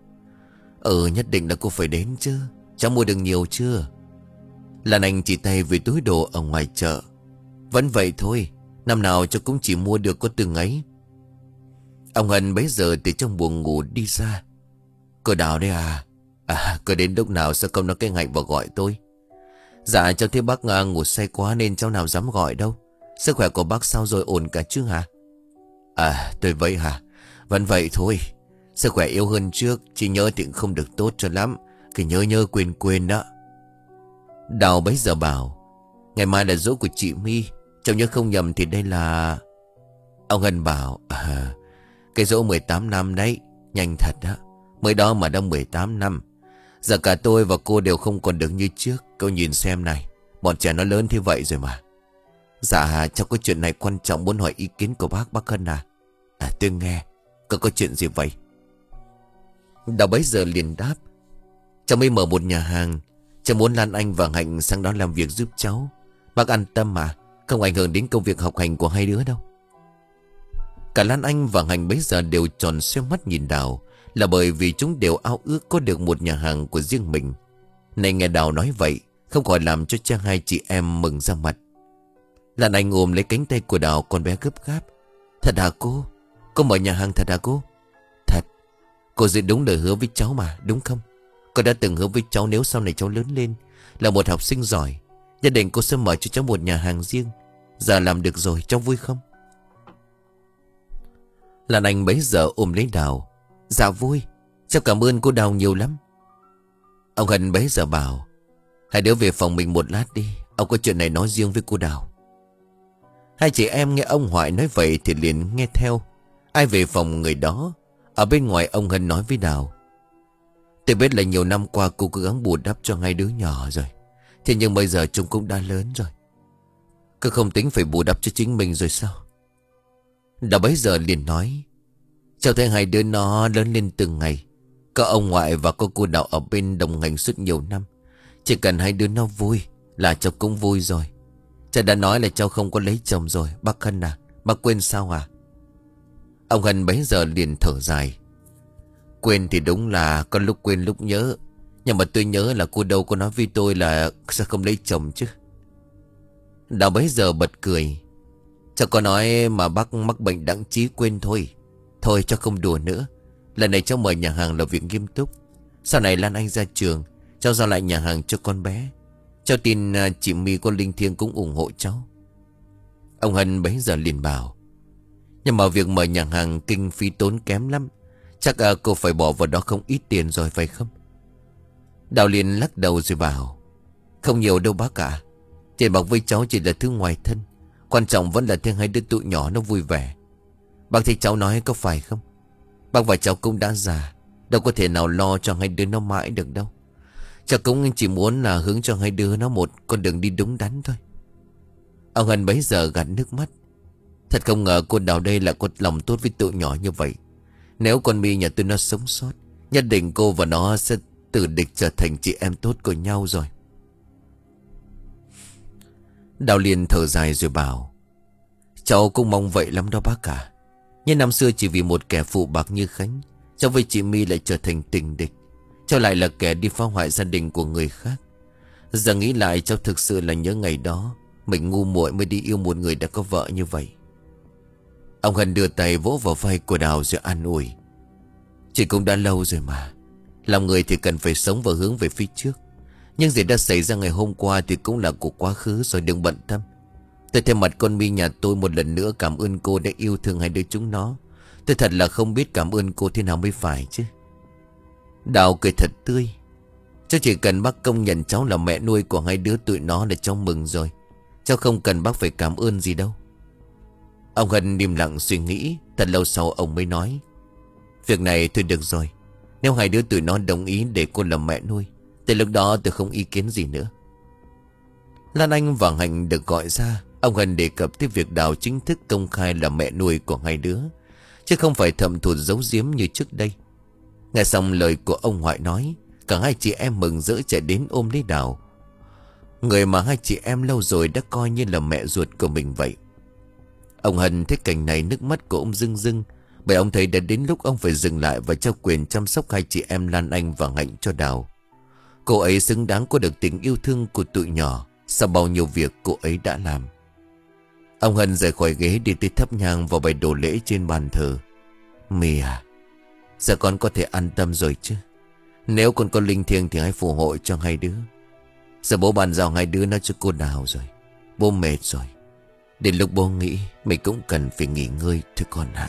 Ừ, nhất định là cô phải đến chứ. Cháu mua được nhiều chưa? Lan Anh chỉ tay về túi đồ ở ngoài chợ. Vẫn vậy thôi, năm nào cháu cũng chỉ mua được có từng ấy. Ông Hân bấy giờ từ trong buồng ngủ đi ra. Cô Đào đấy à? À, cô đến lúc nào sao không nói cái Hạnh vào gọi tôi? Dạ cháu thấy bác uh, ngủ say quá nên cháu nào dám gọi đâu. Sức khỏe của bác sao rồi, ổn cả chứ hả? À tôi vậy hả? Vẫn vậy thôi, sức khỏe yếu hơn trước, chỉ nhớ thì không được tốt cho lắm, cứ nhớ nhớ quên quên đó. Đào bấy giờ bảo: Ngày mai là giỗ của chị My, cháu nhớ không nhầm thì đây là... Ông Hân bảo: À, cái giỗ mười tám năm đấy, nhanh thật đó. Mới đó mà đã mười tám năm. Giờ cả tôi và cô đều không còn được như trước. Cô nhìn xem này, bọn trẻ nó lớn thế vậy rồi mà. Dạ cháu có chuyện này quan trọng muốn hỏi ý kiến của bác, bác Hân à. À tôi nghe, có có chuyện gì vậy? Đào bấy giờ liền đáp: Cháu mới mở một nhà hàng, cháu muốn Lan Anh và Hạnh sang đó làm việc giúp cháu. Bác an tâm mà, không ảnh hưởng đến công việc học hành của hai đứa đâu. Cả Lan Anh và Hạnh bấy giờ đều tròn xoe mắt nhìn Đào, là bởi vì chúng đều ao ước có được một nhà hàng của riêng mình. Này nghe Đào nói vậy, không khỏi làm cho cha hai chị em mừng ra mặt. Lan Anh ôm lấy cánh tay của Đào, con bé gấp gáp: Thật hả cô? Cô mở nhà hàng thật hả cô? Thật. Cô giữ đúng lời hứa với cháu mà, đúng không? Cô đã từng hứa với cháu nếu sau này cháu lớn lên là một học sinh giỏi, nhất định cô sẽ mở cho cháu một nhà hàng riêng. Giờ làm được rồi, cháu vui không? Lan Anh bấy giờ ôm lấy Đào: Dạ vui, cháu cảm ơn cô Đào nhiều lắm. Ông Hân bấy giờ bảo: Hai đứa về phòng mình một lát đi, ông có chuyện này nói riêng với cô Đào. Hai chị em nghe ông Hoài nói vậy thì liền nghe theo. Ai về phòng người đó. Ở bên ngoài ông Hân nói với Đào: Tôi biết là nhiều năm qua cô cố gắng bù đắp cho hai đứa nhỏ rồi, thế nhưng bây giờ chúng cũng đã lớn rồi. Cô không tính phải bù đắp cho chính mình rồi sao? Đào bấy giờ liền nói: Cháu thấy hai đứa nó lớn lên từng ngày. Có ông ngoại và có cô Đào ở bên đồng hành suốt nhiều năm. Chỉ cần hai đứa nó vui là cháu cũng vui rồi. Cháu đã nói là cháu không có lấy chồng rồi, bác Hân à, bác quên sao à? Ông Hân bấy giờ liền thở dài: Quên thì đúng là con lúc quên lúc nhớ, nhưng mà tôi nhớ là cô đâu có nói với tôi là sẽ không lấy chồng chứ. Đào bấy giờ bật cười: Cháu có nói mà bác mắc bệnh đãng trí quên thôi. Thôi cháu không đùa nữa. Lần này cháu mở nhà hàng là việc nghiêm túc. Sau này Lan Anh ra trường, cháu giao lại nhà hàng cho con bé. Cháu tin chị My con linh thiêng cũng ủng hộ cháu. Ông Hân bấy giờ liền bảo: Nhưng mà việc mở nhà hàng kinh phí tốn kém lắm. Chắc à, cô phải bỏ vào đó không ít tiền rồi phải không? Đào liền lắc đầu rồi bảo: Không nhiều đâu bác ạ. Tiền bạc với cháu chỉ là thứ ngoài thân, quan trọng vẫn là thêm hai đứa tụi nhỏ nó vui vẻ. Bác thấy cháu nói có phải không? Bác và cháu cũng đã già, đâu có thể nào lo cho hai đứa nó mãi được đâu. Cháu cũng chỉ muốn là hướng cho hai đứa nó một con đường đi đúng đắn thôi. Ông Hân bấy giờ gạt nước mắt. Thật không ngờ cô Đào đây là có lòng tốt với tụi nhỏ như vậy. Nếu con My nhà tôi nó sống sót, nhất định cô và nó sẽ từ địch trở thành chị em tốt của nhau rồi. Đào liền thở dài rồi bảo: cháu cũng mong vậy lắm đó bác cả. Nhưng năm xưa chỉ vì một kẻ phụ bạc như Khánh, cháu với chị My lại trở thành tình địch. Cháu lại là kẻ đi phá hoại gia đình của người khác. Giờ nghĩ lại cháu thực sự là nhớ ngày đó mình ngu muội mới đi yêu một người đã có vợ như vậy. Ông Hân đưa tay vỗ vào vai của Đào rồi an ủi: chị cũng đã lâu rồi mà. Lòng người thì cần phải sống và hướng về phía trước. Nhưng gì đã xảy ra ngày hôm qua thì cũng là của quá khứ rồi, đừng bận tâm. Tôi thay mặt con My nhà tôi một lần nữa cảm ơn cô đã yêu thương hai đứa chúng nó. Tôi thật là không biết cảm ơn cô thế nào mới phải chứ. Đào cười thật tươi: cháu chỉ cần bác công nhận cháu là mẹ nuôi của hai đứa tụi nó là cháu mừng rồi. Cháu không cần bác phải cảm ơn gì đâu. Ông Hân im lặng suy nghĩ. Thật lâu sau ông mới nói: việc này thôi được rồi. Nếu hai đứa tụi nó đồng ý để cô làm mẹ nuôi, từ lúc đó tôi không ý kiến gì nữa. Lan Anh và Hạnh được gọi ra. Ông Hân đề cập tới việc Đào chính thức công khai là mẹ nuôi của hai đứa, chứ không phải thầm thụt giấu giếm như trước đây. Nghe xong lời của ông ngoại nói, cả hai chị em mừng rỡ chạy đến ôm lấy Đào, người mà hai chị em lâu rồi đã coi như là mẹ ruột của mình vậy. Ông Hân thấy cảnh này nước mắt của ông rưng rưng, bởi ông thấy đã đến lúc ông phải dừng lại và trao quyền chăm sóc hai chị em Lan Anh và Hạnh cho Đào. Cô ấy xứng đáng có được tình yêu thương của tụi nhỏ sau bao nhiêu việc cô ấy đã làm. Ông Hân rời khỏi ghế đi tới thắp nhang vào bày đồ lễ trên bàn thờ. My à, giờ con có thể an tâm rồi chứ. Nếu con có linh thiêng thì hãy phù hộ cho hai đứa. Giờ bố bàn giao hai đứa nó cho cô Đào rồi. Bố mệt rồi. Đến lúc bố nghĩ mình cũng cần phải nghỉ ngơi thôi con ạ.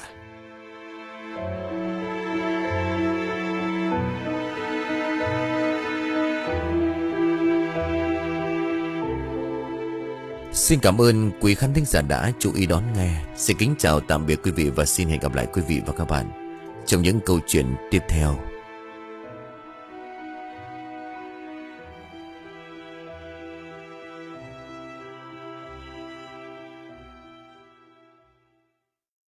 Xin cảm ơn quý khán thính giả đã chú ý đón nghe. Xin kính chào tạm biệt quý vị và xin hẹn gặp lại quý vị và các bạn trong những câu chuyện tiếp theo.